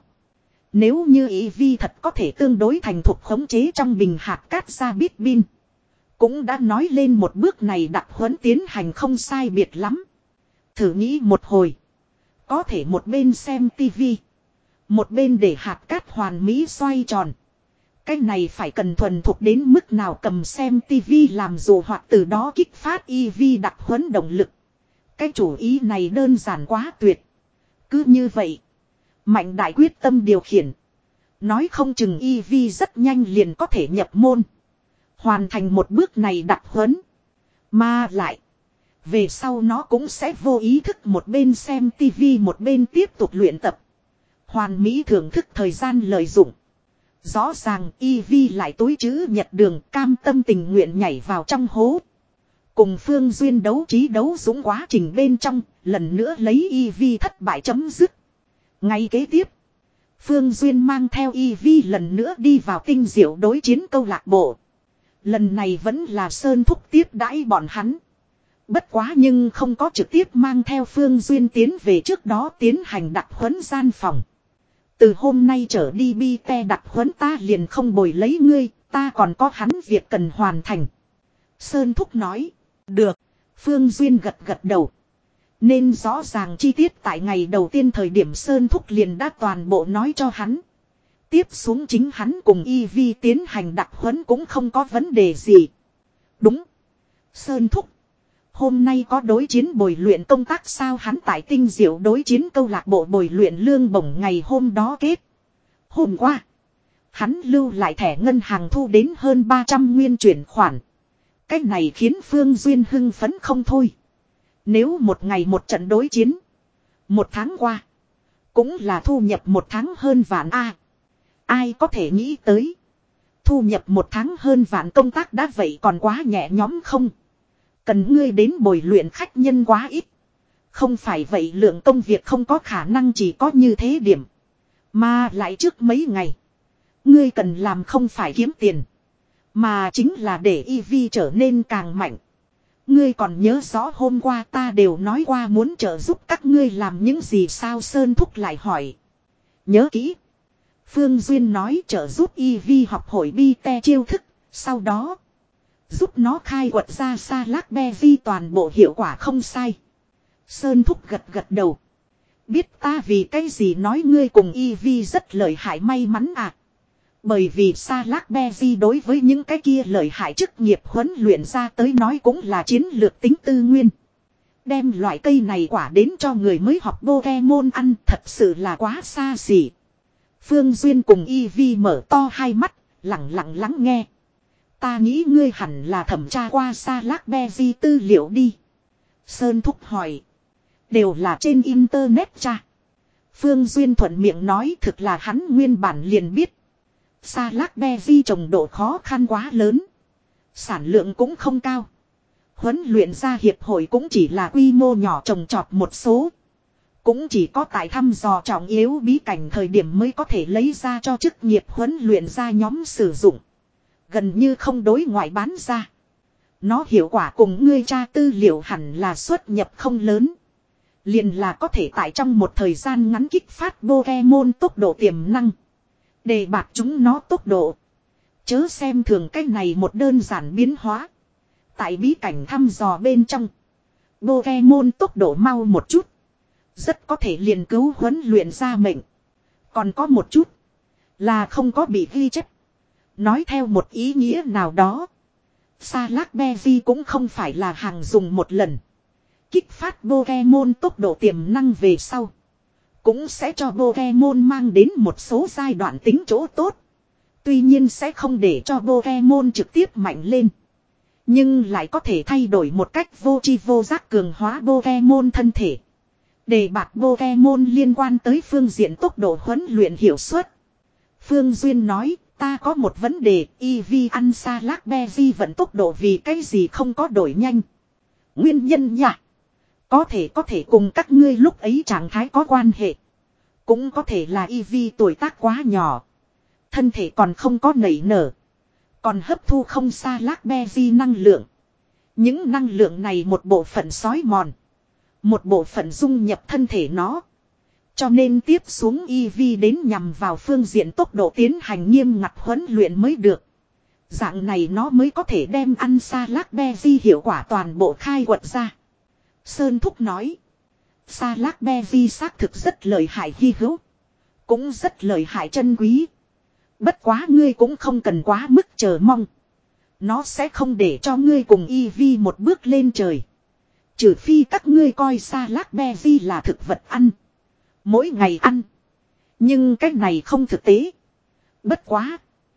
Nếu như Eevee thật có thể tương đối thành thục khống chế trong bình hạt cát ra bít bin. Cũng đã nói lên một bước này đặc huấn tiến hành không sai biệt lắm. Thử nghĩ một hồi. Có thể một bên xem tivi. Một bên để hạt cát hoàn mỹ xoay tròn. Cái này phải cần thuần thục đến mức nào, cầm xem tivi làm dù hoặc từ đó kích phát Eevee đặc huấn động lực. Cái chủ ý này đơn giản quá tuyệt. Cứ như vậy. Mạnh đại quyết tâm điều khiển. Nói không chừng Eevee rất nhanh liền có thể nhập môn. Hoàn thành một bước này đặc huấn. Mà lại. Về sau nó cũng sẽ vô ý thức một bên xem tivi một bên tiếp tục luyện tập. Hoàn mỹ thưởng thức thời gian lợi dụng. Rõ ràng Eevee lại túi chữ nhật đường, cam tâm tình nguyện nhảy vào trong hố. Cùng Phương Duyên đấu trí đấu dũng quá trình bên trong, lần nữa lấy Eevee thất bại chấm dứt. Ngay kế tiếp, Phương Duyên mang theo Eevee lần nữa đi vào tinh diệu đối chiến câu lạc bộ. Lần này vẫn là Sơn Thúc tiếp đãi bọn hắn. Bất quá nhưng không có trực tiếp mang theo Phương Duyên tiến về trước đó tiến hành đặc huấn gian phòng. Từ hôm nay trở đi bi te đặc huấn ta liền không bồi lấy ngươi, ta còn có hắn việc cần hoàn thành. Sơn Thúc nói, được, Phương Duyên gật gật đầu. Nên rõ ràng chi tiết tại ngày đầu tiên thời điểm Sơn Thúc liền đã toàn bộ nói cho hắn. Tiếp xuống chính hắn cùng Eevee tiến hành đặc huấn cũng không có vấn đề gì. Đúng. Sơn Thúc. Hôm nay có đối chiến bồi luyện công tác sao, hắn tại tinh diệu đối chiến câu lạc bộ bồi luyện lương bổng ngày hôm đó kết. Hôm qua. Hắn lưu lại thẻ ngân hàng thu đến hơn ba trăm nguyên chuyển khoản. Cách này khiến Phương Duyên hưng phấn không thôi. Nếu một ngày một trận đối chiến. Một tháng qua. Cũng là thu nhập một tháng hơn vạn A. Ai có thể nghĩ tới. Thu nhập một tháng hơn vạn công tác đã vậy còn quá nhẹ nhõm không. Cần ngươi đến bồi luyện khách nhân quá ít. Không phải vậy lượng công việc không có khả năng chỉ có như thế điểm. Mà lại trước mấy ngày. Ngươi cần làm không phải kiếm tiền. Mà chính là để Eevee trở nên càng mạnh. Ngươi còn nhớ rõ hôm qua ta đều nói qua muốn trợ giúp các ngươi làm những gì sao, Sơn Thúc lại hỏi. Nhớ kỹ. Phương Duyên nói trợ giúp Eevee học hội bi te chiêu thức. Sau đó. Giúp nó khai quật ra sa lác be vi toàn bộ hiệu quả không sai. Sơn Thúc gật gật đầu. Biết ta vì cái gì nói ngươi cùng Eevee rất lợi hại, may mắn à. Bởi vì sa lác be vi đối với những cái kia lợi hại chức nghiệp huấn luyện ra tới nói cũng là chiến lược tính tư nguyên. Đem loại cây này quả đến cho người mới học Pokemon ăn thật sự là quá xa xỉ. Phương Duyên cùng Eevee mở to hai mắt, lặng lặng lắng nghe. Ta nghĩ ngươi hẳn là thẩm tra qua sa lác be vi tư liệu đi. Sơn Thúc hỏi. Đều là trên internet tra. Phương Duyên thuận miệng nói, thực là hắn nguyên bản liền biết. Sa lác be vi trồng độ khó khăn quá lớn. Sản lượng cũng không cao. Huấn luyện ra hiệp hội cũng chỉ là quy mô nhỏ trồng trọt một số. Cũng chỉ có tại thăm dò trọng yếu bí cảnh thời điểm mới có thể lấy ra cho chức nghiệp huấn luyện ra nhóm sử dụng. Gần như không đối ngoại bán ra. Nó hiệu quả cùng ngươi tra tư liệu hẳn là xuất nhập không lớn. Liền là có thể tại trong một thời gian ngắn kích phát Pokemon tốc độ tiềm năng. Đề bạt chúng nó tốc độ. Chớ xem thường cái này một đơn giản biến hóa. Tại bí cảnh thăm dò bên trong. Pokemon tốc độ mau một chút. Rất có thể liền cứu huấn luyện ra mệnh. Còn có một chút. Là không có bị ghi chép. Nói theo một ý nghĩa nào đó. Sa lác be vi cũng không phải là hàng dùng một lần. Kích phát Pokemon tốc độ tiềm năng về sau. Cũng sẽ cho Pokemon mang đến một số giai đoạn tính chỗ tốt. Tuy nhiên sẽ không để cho Pokemon trực tiếp mạnh lên. Nhưng lại có thể thay đổi một cách vô tri vô giác cường hóa Pokemon thân thể. Đề bạt Pokemon liên quan tới phương diện tốc độ huấn luyện hiệu suất. Phương Duyên nói, ta có một vấn đề, Eevee ăn sa lác be vi vận tốc độ vì cái gì không có đổi nhanh. Nguyên nhân nhỉ? Có thể có thể cùng các ngươi lúc ấy trạng thái có quan hệ. Cũng có thể là Eevee tuổi tác quá nhỏ. Thân thể còn không có nảy nở. Còn hấp thu không xa lác berry năng lượng. Những năng lượng này một bộ phận sói mòn. Một bộ phận dung nhập thân thể nó. Cho nên tiếp xuống e vê đến nhằm vào phương diện tốc độ tiến hành nghiêm ngặt huấn luyện mới được. Dạng này nó mới có thể đem ăn xa lác berry hiệu quả toàn bộ khai quật ra. Sơn Thúc nói. Xa lác berry xác thực rất lợi hại hy hữu. Cũng rất lợi hại chân quý. Bất quá ngươi cũng không cần quá mức chờ mong. Nó sẽ không để cho ngươi cùng e vê một bước lên trời. Trừ phi các ngươi coi xa lác berry là thực vật ăn. Mỗi ngày ăn. Nhưng cái này không thực tế. Bất quá.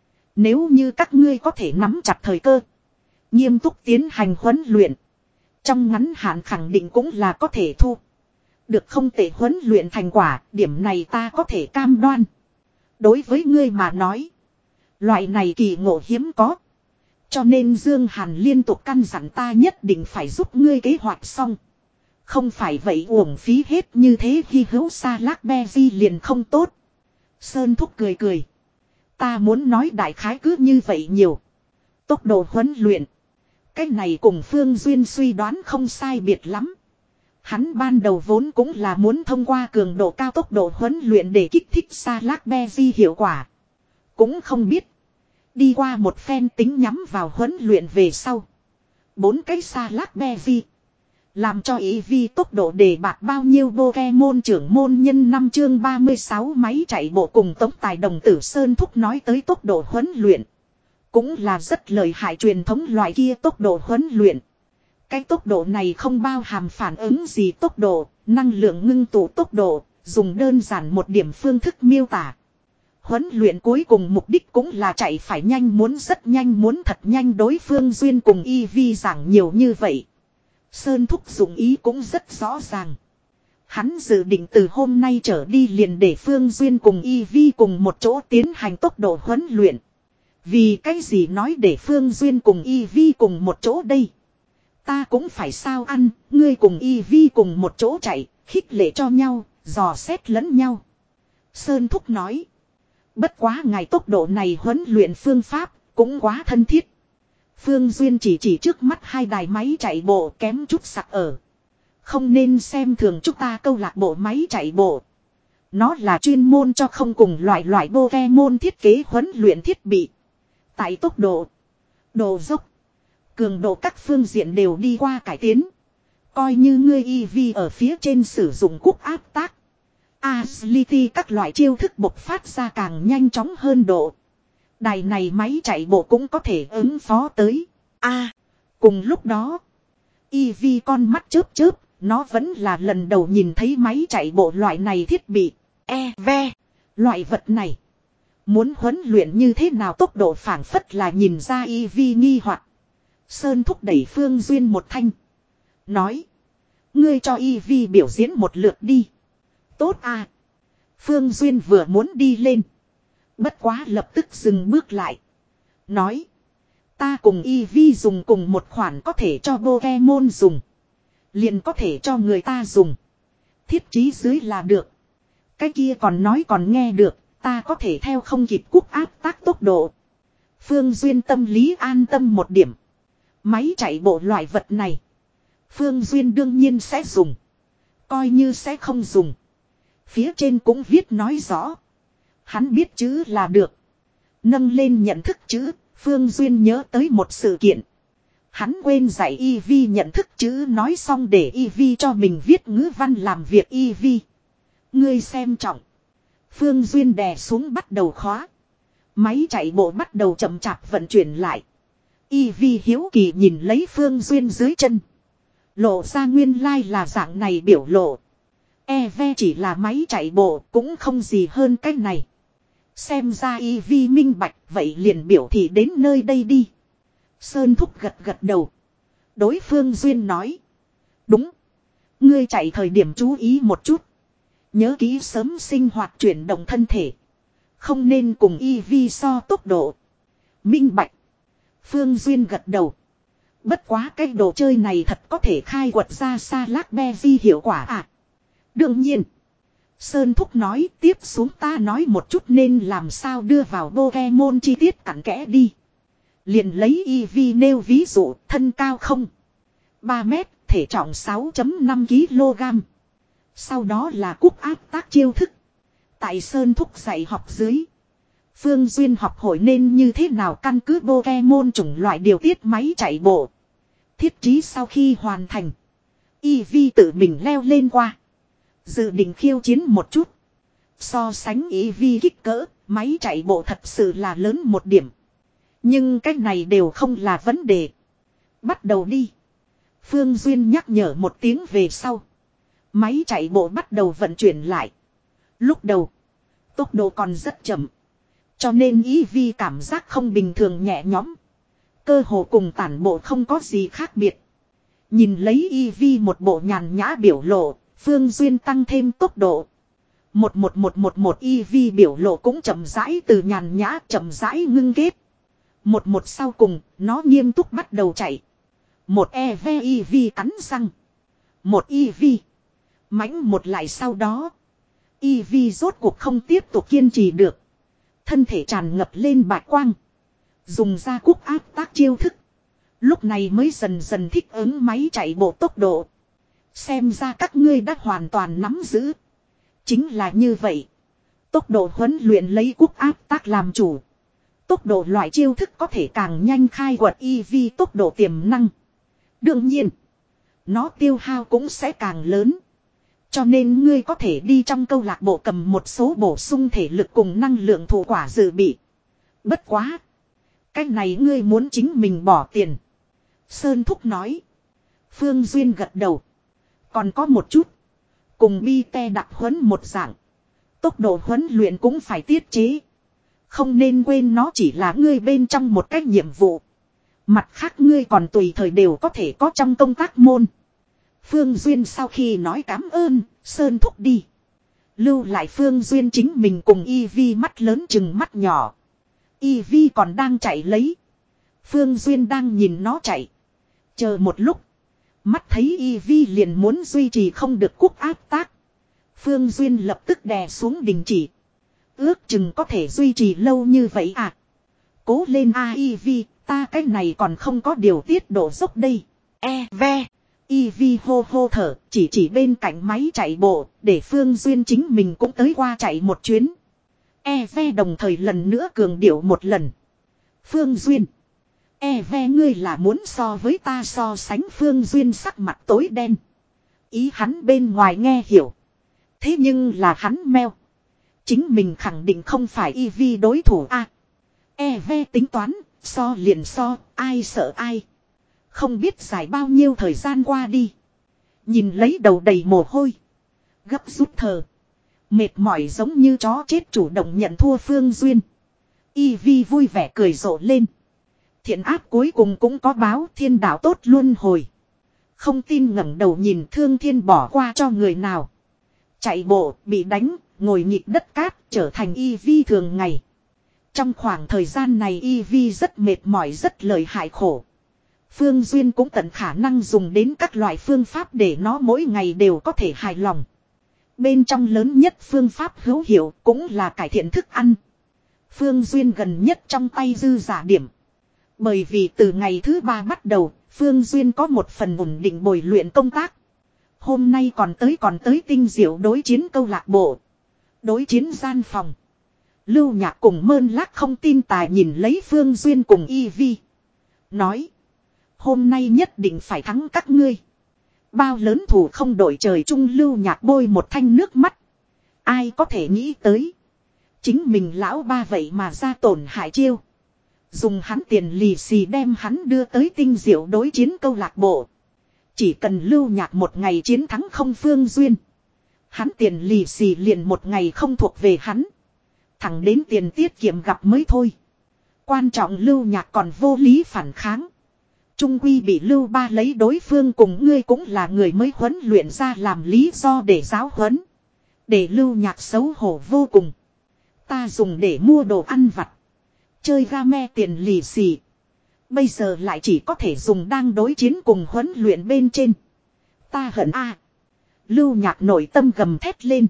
Nếu như các ngươi có thể nắm chặt thời cơ. Nghiêm túc tiến hành huấn luyện. Trong ngắn hạn khẳng định cũng là có thể thu. Được không tệ huấn luyện thành quả. Điểm này ta có thể cam đoan. Đối với ngươi mà nói. Loại này kỳ ngộ hiếm có. Cho nên Dương Hàn liên tục căn dặn ta nhất định phải giúp ngươi kế hoạch xong. Không phải vậy uổng phí hết như thế khi hữu xa lác berry liền không tốt. Sơn Thúc cười cười. Ta muốn nói đại khái cứ như vậy nhiều. Tốc độ huấn luyện. Cái này cùng Phương Duyên suy đoán không sai biệt lắm. Hắn ban đầu vốn cũng là muốn thông qua cường độ cao tốc độ huấn luyện để kích thích xa lác berry hiệu quả. Cũng không biết. Đi qua một phen tính nhắm vào huấn luyện về sau. Bốn cái xa lác berry. Làm cho ý vi tốc độ đề bạt bao nhiêu Pokemon trưởng môn nhân năm chương ba mươi sáu máy chạy bộ cùng tống tài đồng tử Sơn Thúc nói tới tốc độ huấn luyện. Cũng là rất lợi hại truyền thống loại kia tốc độ huấn luyện. Cái tốc độ này không bao hàm phản ứng gì tốc độ, năng lượng ngưng tụ tốc độ, dùng đơn giản một điểm phương thức miêu tả. Huấn luyện cuối cùng mục đích cũng là chạy phải nhanh muốn rất nhanh muốn thật nhanh đối phương Duyên cùng y vi giảng nhiều như vậy. Sơn Thúc dụng ý cũng rất rõ ràng. Hắn dự định từ hôm nay trở đi liền để Phương Duyên cùng y vi cùng một chỗ tiến hành tốc độ huấn luyện. Vì cái gì nói để Phương Duyên cùng y vi cùng một chỗ đây? Ta cũng phải sao ăn, ngươi cùng y vi cùng một chỗ chạy, khích lệ cho nhau, dò xét lẫn nhau. Sơn Thúc nói. Bất quá ngài tốc độ này huấn luyện phương pháp, cũng quá thân thiết. Phương Duyên chỉ chỉ trước mắt hai đài máy chạy bộ kém chút sặc ở. Không nên xem thường chúng ta câu lạc bộ máy chạy bộ. Nó là chuyên môn cho không cùng loại loại Pokemon thiết kế huấn luyện thiết bị. Tại tốc độ, độ dốc, cường độ các phương diện đều đi qua cải tiến. Coi như ngươi e vê ở phía trên sử dụng cúc áp tác. Agility các loại chiêu thức bộc phát ra càng nhanh chóng hơn độ. Đài này máy chạy bộ cũng có thể ứng phó tới. A à, cùng lúc đó, e vê con mắt chớp chớp, nó vẫn là lần đầu nhìn thấy máy chạy bộ loại này thiết bị. E ve, loại vật này. Muốn huấn luyện như thế nào tốc độ phản phất là nhìn ra e vê nghi hoặc. Sơn thúc đẩy Phương Duyên một thanh. Nói. Ngươi cho e vê biểu diễn một lượt đi. Tốt à. Phương Duyên vừa muốn đi lên. Bất quá lập tức dừng bước lại. Nói. Ta cùng e vê dùng cùng một khoản có thể cho Pokemon dùng. Liền có thể cho người ta dùng. Thiết trí dưới là được. Cái kia còn nói còn nghe được. Ta có thể theo không kịp cúc áp tác tốc độ. Phương Duyên tâm lý an tâm một điểm. Máy chạy bộ loại vật này. Phương Duyên đương nhiên sẽ dùng. Coi như sẽ không dùng. Phía trên cũng viết nói rõ. Hắn biết chữ là được. Nâng lên nhận thức chữ. Phương Duyên nhớ tới một sự kiện. Hắn quên dạy e vê nhận thức chữ nói xong để e vê cho mình viết ngữ văn làm việc e vê. Ngươi xem trọng. Phương Duyên đè xuống bắt đầu khóa. Máy chạy bộ bắt đầu chậm chạp vận chuyển lại. e vê hiếu kỳ nhìn lấy Phương Duyên dưới chân. Lộ ra nguyên lai like là dạng này biểu lộ. e vê chỉ là máy chạy bộ cũng không gì hơn cái này. Xem ra e vê minh bạch vậy liền biểu thị đến nơi đây đi. Sơn thúc gật gật đầu. Đối Phương Duyên nói. Đúng. Ngươi chạy thời điểm chú ý một chút. Nhớ kỹ sớm sinh hoạt chuyển động thân thể. Không nên cùng e vê so tốc độ. Minh bạch. Phương Duyên gật đầu. Bất quá cái đồ chơi này thật có thể khai quật ra xa lác berry hiệu quả à. Đương nhiên. Sơn Thúc nói tiếp xuống ta nói một chút nên làm sao đưa vào Pokemon chi tiết cặn kẽ đi. Liền lấy y vê nêu ví dụ, thân cao không ba mét, thể trọng sáu phẩy năm ki lô gam. Sau đó là cúc áp tác chiêu thức. Tại Sơn Thúc dạy học dưới. Phương Duyên học hội nên như thế nào căn cứ Pokemon chủng loại điều tiết máy chạy bộ. Thiết trí sau khi hoàn thành. Eevee tự mình leo lên qua. Dự định khiêu chiến một chút. So sánh Eevee kích cỡ, máy chạy bộ thật sự là lớn một điểm. Nhưng cái này đều không là vấn đề. Bắt đầu đi. Phương Duyên nhắc nhở một tiếng về sau. Máy chạy bộ bắt đầu vận chuyển lại. Lúc đầu, tốc độ còn rất chậm. Cho nên Eevee cảm giác không bình thường nhẹ nhõm. Cơ hồ cùng tản bộ không có gì khác biệt. Nhìn lấy Eevee một bộ nhàn nhã biểu lộ, Phương Duyên tăng thêm tốc độ. Một một một một một Eevee biểu lộ cũng chậm rãi từ nhàn nhã chậm rãi ngưng kết. Một một sau cùng, nó nghiêm túc bắt đầu chạy. Một e vê Eevee cắn răng. Một Eevee. Mãnh một lại sau đó. Eevee rốt cuộc không tiếp tục kiên trì được. Thân thể tràn ngập lên bạch quang. Dùng ra cúc áp tác chiêu thức. Lúc này mới dần dần thích ứng máy chạy bộ tốc độ. Xem ra các ngươi đã hoàn toàn nắm giữ. Chính là như vậy. Tốc độ huấn luyện lấy cúc áp tác làm chủ. Tốc độ loại chiêu thức có thể càng nhanh khai quật Eevee tốc độ tiềm năng. Đương nhiên, nó tiêu hao cũng sẽ càng lớn. Cho nên ngươi có thể đi trong câu lạc bộ cầm một số bổ sung thể lực cùng năng lượng thụ quả dự bị. Bất quá. Cái này ngươi muốn chính mình bỏ tiền. Sơn Thúc nói. Phương Duyên gật đầu. Còn có một chút. Cùng bi te đặc huấn một dạng. Tốc độ huấn luyện cũng phải tiết chế. Không nên quên nó chỉ là ngươi bên trong một cái nhiệm vụ. Mặt khác ngươi còn tùy thời đều có thể có trong công tác môn. Phương Duyên sau khi nói cảm ơn, Sơn Thúc đi. Lưu lại Phương Duyên chính mình cùng Eevee mắt lớn chừng mắt nhỏ. Eevee còn đang chạy lấy. Phương Duyên đang nhìn nó chạy. Chờ một lúc. Mắt thấy Eevee liền muốn duy trì không được cúc áp tác. Phương Duyên lập tức đè xuống đình chỉ. Ước chừng có thể duy trì lâu như vậy à. Cố lên a Eevee, ta cái này còn không có điều tiết độ dốc đây. E ve. Eevee hô hô thở, chỉ chỉ bên cạnh máy chạy bộ, để Phương Duyên chính mình cũng tới qua chạy một chuyến. E ve đồng thời lần nữa cường điệu một lần. Phương Duyên. E ve ngươi là muốn so với ta so sánh. Phương Duyên sắc mặt tối đen. Ý hắn bên ngoài nghe hiểu. Thế nhưng là hắn meo. Chính mình khẳng định không phải Eevee đối thủ a. À, E ve tính toán, so liền so, ai sợ ai. Không biết dài bao nhiêu thời gian qua đi. Nhìn lấy đầu đầy mồ hôi. Gấp rút thở. Mệt mỏi giống như chó chết chủ động nhận thua Phương Duyên. Eevee vui vẻ cười rộ lên. Thiện ác cuối cùng cũng có báo, thiên đạo tốt luôn hồi. Không tin ngẩng đầu nhìn Thương Thiên bỏ qua cho người nào. Chạy bộ, bị đánh, ngồi nhịp đất cát, trở thành Eevee thường ngày. Trong khoảng thời gian này Eevee rất mệt mỏi, rất lợi hại khổ. Phương Duyên cũng tận khả năng dùng đến các loại phương pháp để nó mỗi ngày đều có thể hài lòng. Bên trong lớn nhất phương pháp hữu hiệu cũng là cải thiện thức ăn. Phương Duyên gần nhất trong tay dư giả điểm. Bởi vì từ ngày thứ ba bắt đầu, Phương Duyên có một phần ổn định bồi luyện công tác. Hôm nay còn tới còn tới tinh diệu đối chiến câu lạc bộ. Đối chiến gian phòng. Lưu Nhạc cùng Mơn Lác không tin tài nhìn lấy Phương Duyên cùng Eevee. Nói. Hôm nay nhất định phải thắng các ngươi. Bao lớn thủ không đổi trời chung. Lưu Nhạc bôi một thanh nước mắt. Ai có thể nghĩ tới. Chính mình lão ba vậy mà ra tổn hại chiêu. Dùng hắn tiền lì xì đem hắn đưa tới tinh diệu đối chiến câu lạc bộ. Chỉ cần Lưu Nhạc một ngày chiến thắng không Phương Duyên. Hắn tiền lì xì liền một ngày không thuộc về hắn. Thẳng đến tiền tiết kiệm gặp mới thôi. Quan trọng Lưu Nhạc còn vô lý phản kháng. Trung quy bị Lưu ba lấy đối phương cùng ngươi cũng là người mới huấn luyện ra làm lý do để giáo huấn. Để Lưu Nhạc xấu hổ vô cùng. Ta dùng để mua đồ ăn vặt. Chơi game tiền lì xì. Bây giờ lại chỉ có thể dùng đang đối chiến cùng huấn luyện bên trên. Ta hận a. À. Lưu Nhạc nội tâm gầm thét lên.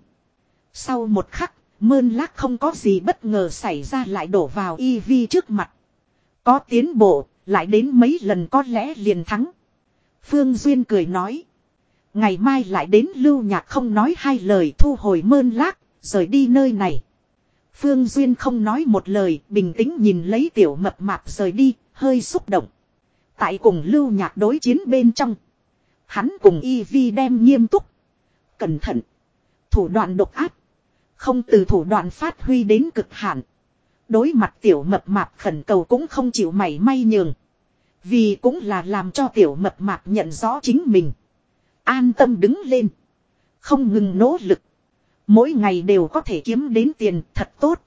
Sau một khắc, Mơn Lác không có gì bất ngờ xảy ra lại đổ vào Eevee trước mặt. Có tiến bộ, lại đến mấy lần có lẽ liền thắng. Phương Duyên cười nói. Ngày mai lại đến Lưu Nhạc không nói hai lời thu hồi mơn lác, rời đi nơi này. Phương Duyên không nói một lời, bình tĩnh nhìn lấy tiểu mập mạp rời đi, hơi xúc động. Tại cùng Lưu Nhạc đối chiến bên trong. Hắn cùng Y Vi đem nghiêm túc. Cẩn thận. Thủ đoạn độc ác. Không từ thủ đoạn phát huy đến cực hạn. Đối mặt tiểu mập mạp khẩn cầu cũng không chịu mảy may nhường. Vì cũng là làm cho tiểu mập mạp nhận rõ chính mình. An tâm đứng lên. Không ngừng nỗ lực. Mỗi ngày đều có thể kiếm đến tiền thật tốt.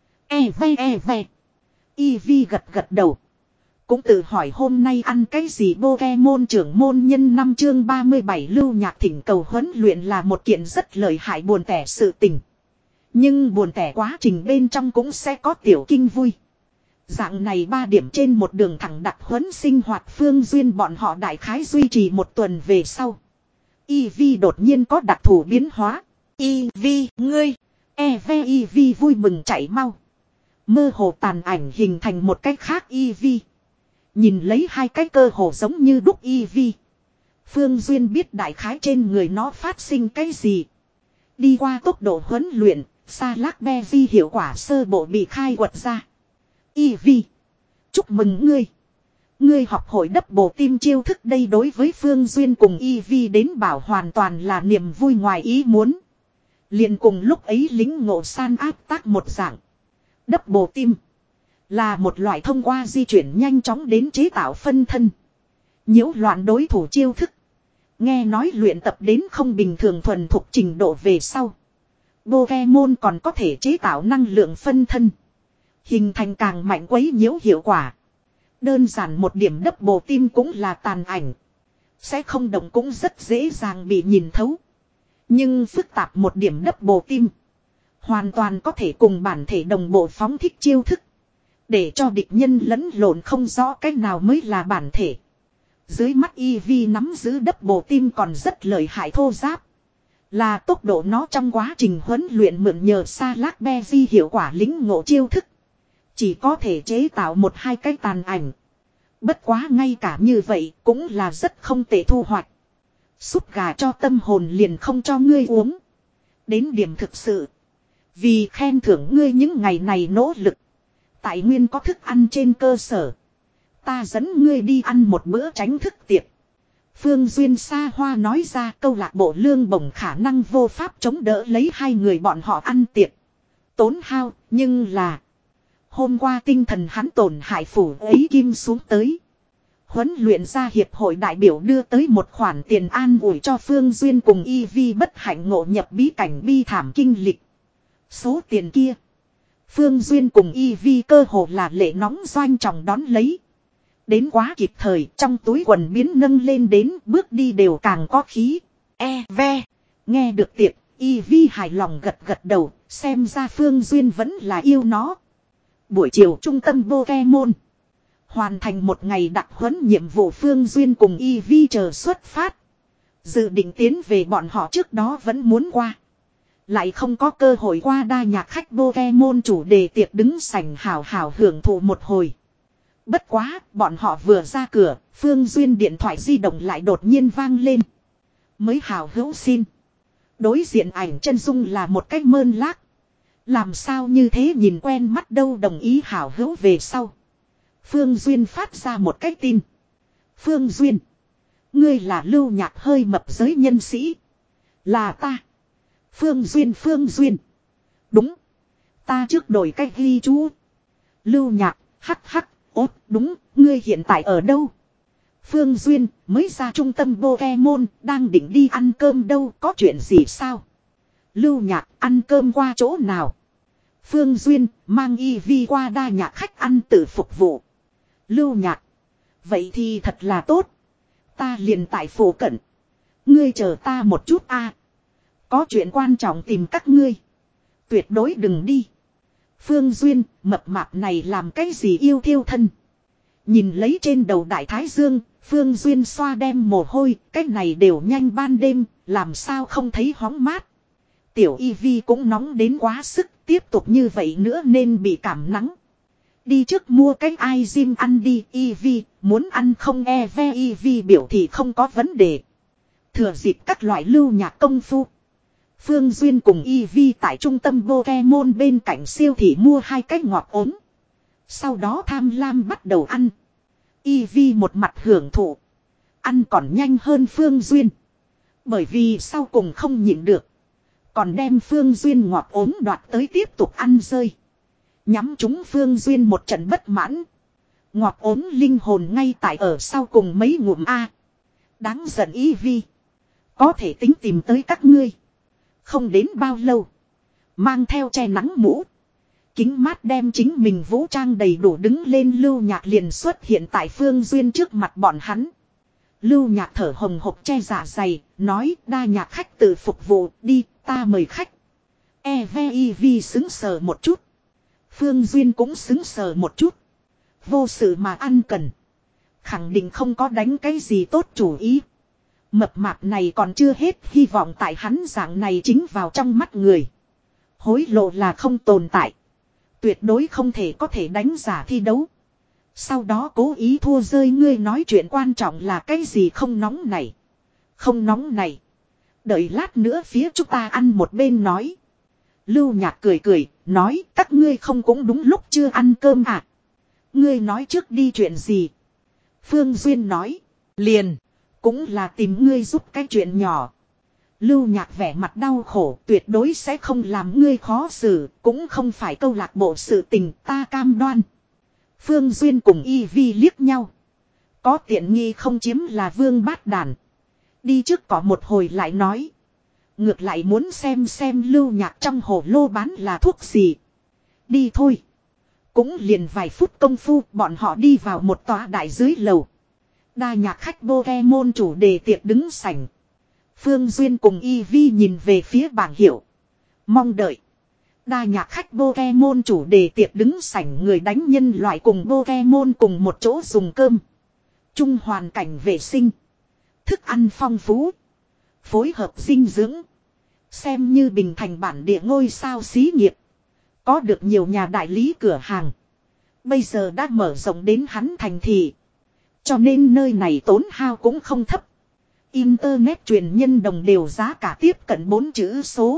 E ve e ve. Y Vi gật gật đầu. Cũng tự hỏi hôm nay ăn cái gì Pokemon trưởng môn nhân năm chương ba mươi bảy Lưu Nhạc thỉnh cầu huấn luyện là một kiện rất lợi hại buồn tẻ sự tình. Nhưng buồn tẻ quá trình bên trong cũng sẽ có tiểu kinh vui. Dạng này ba điểm trên một đường thẳng đặt huấn sinh hoạt Phương Duyên bọn họ đại khái duy trì một tuần về sau. Y Vi đột nhiên có đặc thù biến hóa. Y Vi, ngươi. E ve Y Vi vui mừng chạy mau. Mơ hồ tàn ảnh hình thành một cách khác Y Vi. Nhìn lấy hai cái cơ hồ giống như đúc Y Vi. Phương Duyên biết đại khái trên người nó phát sinh cái gì. Đi qua tốc độ huấn luyện, Sa Lác Be Vi hiệu quả sơ bộ bị khai quật ra. Y Vi. Chúc mừng ngươi. Ngươi học hội đắp bộ tim chiêu thức đây đối với Phương Duyên cùng Y Vi đến bảo hoàn toàn là niềm vui ngoài ý muốn. Liền cùng lúc ấy lính ngộ san áp tác một dạng. Đắp bộ tim. Là một loại thông qua di chuyển nhanh chóng đến chế tạo phân thân. Nhiễu loạn đối thủ chiêu thức. Nghe nói luyện tập đến không bình thường thuần thuộc trình độ về sau. Pokemon còn có thể chế tạo năng lượng phân thân. Hình thành càng mạnh quấy nhiễu hiệu quả. Đơn giản một điểm đắp bộ tim cũng là tàn ảnh. Sẽ không động cũng rất dễ dàng bị nhìn thấu. Nhưng phức tạp một điểm đắp bộ tim. Hoàn toàn có thể cùng bản thể đồng bộ phóng thích chiêu thức. Để cho địch nhân lẫn lộn không rõ cách nào mới là bản thể. Dưới mắt Y Vi nắm giữ đắp bộ tim còn rất lợi hại thô giáp. Là tốc độ nó trong quá trình huấn luyện mượn nhờ Sa Lác Be Vi hiệu quả lính ngộ chiêu thức. Chỉ có thể chế tạo một hai cái tàn ảnh. Bất quá ngay cả như vậy cũng là rất không tệ thu hoạch. Súp gà cho tâm hồn liền không cho ngươi uống. Đến điểm thực sự. Vì khen thưởng ngươi những ngày này nỗ lực. Tại nguyên có thức ăn trên cơ sở. Ta dẫn ngươi đi ăn một bữa tránh thức tiệc. Phương Duyên xa hoa nói ra câu lạc bộ lương bổng khả năng vô pháp chống đỡ lấy hai người bọn họ ăn tiệc. Tốn hao, nhưng là... Hôm qua tinh thần hắn tổn hại phủ ấy kim xuống tới. Huấn luyện ra hiệp hội đại biểu đưa tới một khoản tiền an ủi cho Phương Duyên cùng Y Vi bất hạnh ngộ nhập bí cảnh bi thảm kinh lịch. Số tiền kia. Phương Duyên cùng Y Vi cơ hồ là lệ nóng doanh trọng đón lấy. Đến quá kịp thời trong túi quần biến nâng lên đến bước đi đều càng có khí. E ve. Nghe được tiệc, Y Vi hài lòng gật gật đầu, xem ra Phương Duyên vẫn là yêu nó. Buổi chiều trung tâm Pokemon. Hoàn thành một ngày đặc huấn nhiệm vụ Phương Duyên cùng Y Vi chờ xuất phát. Dự định tiến về bọn họ trước đó vẫn muốn qua. Lại không có cơ hội qua đa nhạc khách Pokemon chủ đề tiệc đứng sảnh hào hào hưởng thụ một hồi. Bất quá, bọn họ vừa ra cửa, Phương Duyên điện thoại di động lại đột nhiên vang lên. Mới hào hữu xin. Đối diện ảnh chân dung là một cái mơn lác. Làm sao như thế nhìn quen mắt đâu đồng ý hào hữu về sau. Phương Duyên phát ra một cái tin. Phương Duyên. Ngươi là Lưu Nhạc hơi mập giới nhân sĩ. Là ta. Phương Duyên Phương Duyên. Đúng. Ta trước đổi cách ghi chú. Lưu Nhạc, hắc hắc, ốt đúng, ngươi hiện tại ở đâu? Phương Duyên, mới ra trung tâm Pokemon, đang định đi ăn cơm đâu, có chuyện gì sao? Lưu Nhạc, ăn cơm qua chỗ nào? Phương Duyên, mang Y Vi qua đa nhạc khách ăn tự phục vụ. Lưu Nhạc. Vậy thì thật là tốt. Ta liền tại phủ cận. Ngươi chờ ta một chút a. Có chuyện quan trọng tìm các ngươi. Tuyệt đối đừng đi. Phương Duyên, mập mạp này làm cái gì yêu thiêu thân. Nhìn lấy trên đầu đại thái dương, Phương Duyên xoa đem mồ hôi, cái này đều nhanh ban đêm, làm sao không thấy hóng mát. Tiểu Y Vi cũng nóng đến quá sức, tiếp tục như vậy nữa nên bị cảm nắng. Đi trước mua cái ai gym ăn đi, i vê, muốn ăn không e vê i vê biểu thị không có vấn đề. Thừa dịp các loại lưu nhạc công phu. Phương Duyên cùng i vê tại trung tâm Pokemon bên cạnh siêu thị mua hai cái ngọt ốm. Sau đó tham lam bắt đầu ăn. i vê một mặt hưởng thụ. Ăn còn nhanh hơn Phương Duyên. Bởi vì sau cùng không nhịn được. Còn đem Phương Duyên ngọt ốm đoạt tới tiếp tục ăn rơi. Nhắm chúng Phương Duyên một trận bất mãn. Ngọt ốm linh hồn ngay tại ở sau cùng mấy ngụm A. Đáng giận i vê. Có thể tính tìm tới các ngươi. Không đến bao lâu. Mang theo che nắng mũ. Kính mát đem chính mình vũ trang đầy đủ đứng lên Lưu Nhạc liền xuất hiện tại Phương Duyên trước mặt bọn hắn. Lưu Nhạc thở hồng hộc che dạ dày, nói đa nhạc khách tự phục vụ, đi, ta mời khách. e vê i vê xứng sờ một chút. Phương Duyên cũng xứng sờ một chút. Vô sự mà ăn cần. Khẳng định không có đánh cái gì tốt chủ ý. Mập mạp này còn chưa hết hy vọng tại hắn dạng này chính vào trong mắt người. Hối lộ là không tồn tại. Tuyệt đối không thể có thể đánh giả thi đấu. Sau đó cố ý thua rơi ngươi nói chuyện quan trọng là cái gì không nóng này. Không nóng này. Đợi lát nữa phía chúng ta ăn một bên nói. Lưu Nhạc cười cười, nói các ngươi không cũng đúng lúc chưa ăn cơm à. Ngươi nói trước đi chuyện gì. Phương Duyên nói, liền, cũng là tìm ngươi giúp cái chuyện nhỏ. Lưu Nhạc vẻ mặt đau khổ, tuyệt đối sẽ không làm ngươi khó xử, cũng không phải câu lạc bộ sự tình, ta cam đoan. Phương Duyên cùng i vê liếc nhau. Có tiện nghi không chiếm là vương bát đàn. Đi trước có một hồi lại nói. Ngược lại muốn xem xem Lưu Nhạc trong hồ lô bán là thuốc gì. Đi thôi. Cũng liền vài phút công phu bọn họ đi vào một tòa đại dưới lầu. Đa nhạc khách Pokemon chủ đề tiệc đứng sảnh. Phương Duyên cùng i vê nhìn về phía bảng hiệu. Mong đợi. Đa nhạc khách Pokemon chủ đề tiệc đứng sảnh người đánh nhân loại cùng Pokemon cùng một chỗ dùng cơm. Chung hoàn cảnh vệ sinh. Thức ăn phong phú. Phối hợp dinh dưỡng. Xem như bình thành bản địa ngôi sao xí nghiệp. Có được nhiều nhà đại lý cửa hàng. Bây giờ đã mở rộng đến hắn thành thị. Cho nên nơi này tốn hao cũng không thấp. Internet truyền nhân đồng đều giá cả tiếp cận bốn chữ số.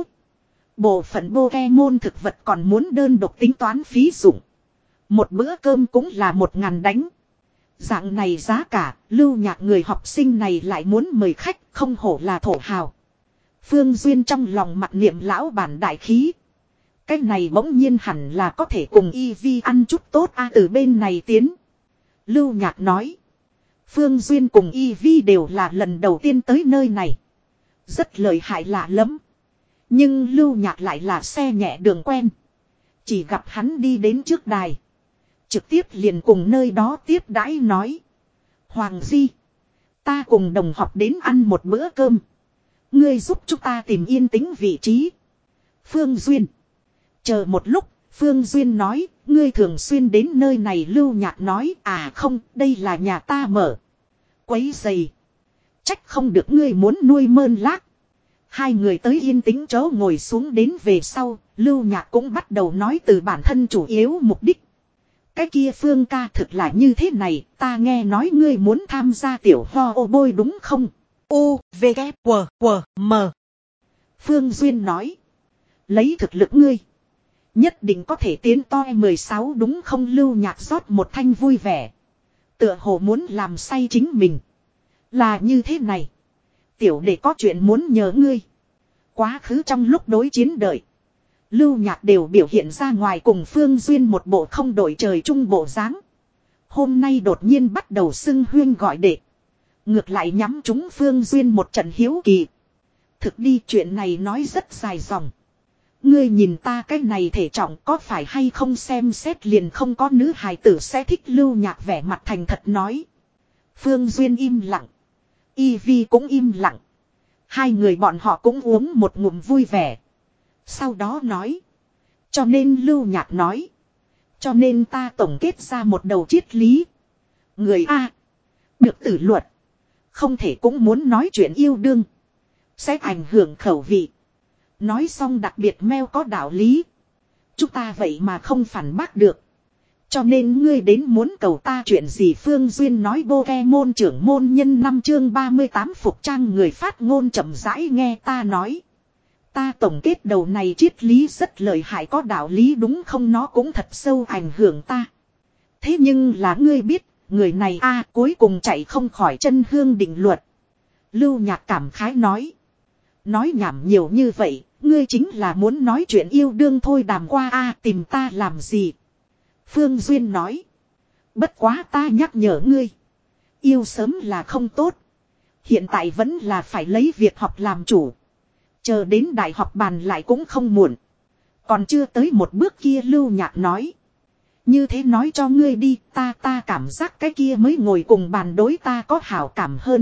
Bộ phận Pokemon thực vật còn muốn đơn độc tính toán phí dụng. Một bữa cơm cũng là một ngàn đánh. Dạng này giá cả, Lưu Nhạc người học sinh này lại muốn mời khách, không hổ là thổ hào. Phương Duyên trong lòng mặt niệm lão bản đại khí. Cái này bỗng nhiên hẳn là có thể cùng i vê ăn chút tốt a từ bên này tiến. Lưu Nhạc nói. Phương Duyên cùng i vê đều là lần đầu tiên tới nơi này. Rất lợi hại lạ lắm. Nhưng Lưu Nhạc lại là xe nhẹ đường quen. Chỉ gặp hắn đi đến trước đài. Trực tiếp liền cùng nơi đó tiếp đãi nói. Hoàng Di. Ta cùng đồng học đến ăn một bữa cơm. Ngươi giúp chúng ta tìm yên tĩnh vị trí. Phương Duyên. Chờ một lúc, Phương Duyên nói, ngươi thường xuyên đến nơi này. Lưu Nhạc nói, à không, đây là nhà ta mở. Quấy giày. Trách không được ngươi muốn nuôi mơn lác. Hai người tới yên tĩnh chỗ ngồi xuống đến về sau, Lưu Nhạc cũng bắt đầu nói từ bản thân chủ yếu mục đích. Cái kia Phương ca thực là như thế này, ta nghe nói ngươi muốn tham gia tiểu ho ô bôi đúng không? U, V, K, W, W, M. Phương Duyên nói. Lấy thực lực ngươi. Nhất định có thể tiến toi mười sáu đúng không? Lưu Nhạc rót một thanh vui vẻ. Tựa hồ muốn làm say chính mình. Là như thế này. Tiểu đệ có chuyện muốn nhờ ngươi. Quá khứ trong lúc đối chiến đợi. Lưu Nhạc đều biểu hiện ra ngoài cùng Phương Duyên một bộ không đổi trời chung bộ dáng. Hôm nay đột nhiên bắt đầu xưng huyên gọi đệ. Ngược lại nhắm chúng Phương Duyên một trận hiếu kỳ. Thực đi chuyện này nói rất dài dòng. Ngươi nhìn ta cái này thể trọng có phải hay không xem xét liền không có nữ hài tử sẽ thích. Lưu Nhạc vẻ mặt thành thật nói. Phương Duyên im lặng. i vê cũng im lặng. Hai người bọn họ cũng uống một ngụm vui vẻ. Sau đó nói. Cho nên Lưu Nhạc nói. Cho nên ta tổng kết ra một đầu triết lý. Người A. Được tử luật. Không thể cũng muốn nói chuyện yêu đương. Sẽ ảnh hưởng khẩu vị. Nói xong đặc biệt meo có đạo lý. Chúng ta vậy mà không phản bác được. Cho nên ngươi đến muốn cầu ta chuyện gì Phương Duyên nói Pokemon trưởng môn nhân năm chương ba mươi tám phục trang người phát ngôn chậm rãi nghe ta nói. Ta tổng kết đầu này triết lý rất lợi hại có đạo lý đúng không nó cũng thật sâu ảnh hưởng ta. Thế nhưng là ngươi biết, người này a cuối cùng chạy không khỏi chân hương định luật. Lưu Nhạc cảm khái nói. Nói nhảm nhiều như vậy, ngươi chính là muốn nói chuyện yêu đương thôi đàm qua a tìm ta làm gì. Phương Duyên nói. Bất quá ta nhắc nhở ngươi. Yêu sớm là không tốt. Hiện tại vẫn là phải lấy việc học làm chủ. Chờ đến đại học bàn lại cũng không muộn. Còn chưa tới một bước kia Lưu Nhạc nói. Như thế nói cho ngươi đi ta ta cảm giác cái kia mới ngồi cùng bàn đối ta có hảo cảm hơn.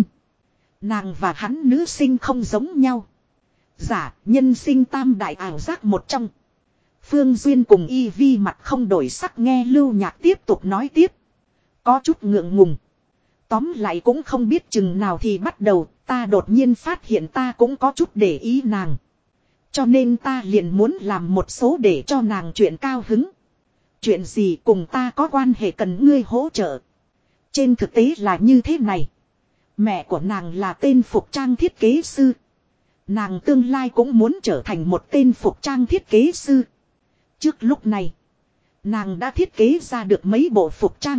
Nàng và hắn nữ sinh không giống nhau. Giả nhân sinh tam đại ảo giác một trong. Phương Duyên cùng Y Vi mặt không đổi sắc nghe Lưu Nhạc tiếp tục nói tiếp. Có chút ngượng ngùng. Tóm lại cũng không biết chừng nào thì bắt đầu ta đột nhiên phát hiện ta cũng có chút để ý nàng. Cho nên ta liền muốn làm một số để cho nàng chuyện cao hứng. Chuyện gì cùng ta có quan hệ cần ngươi hỗ trợ. Trên thực tế là như thế này. Mẹ của nàng là tên phục trang thiết kế sư. Nàng tương lai cũng muốn trở thành một tên phục trang thiết kế sư. Trước lúc này, nàng đã thiết kế ra được mấy bộ phục trang.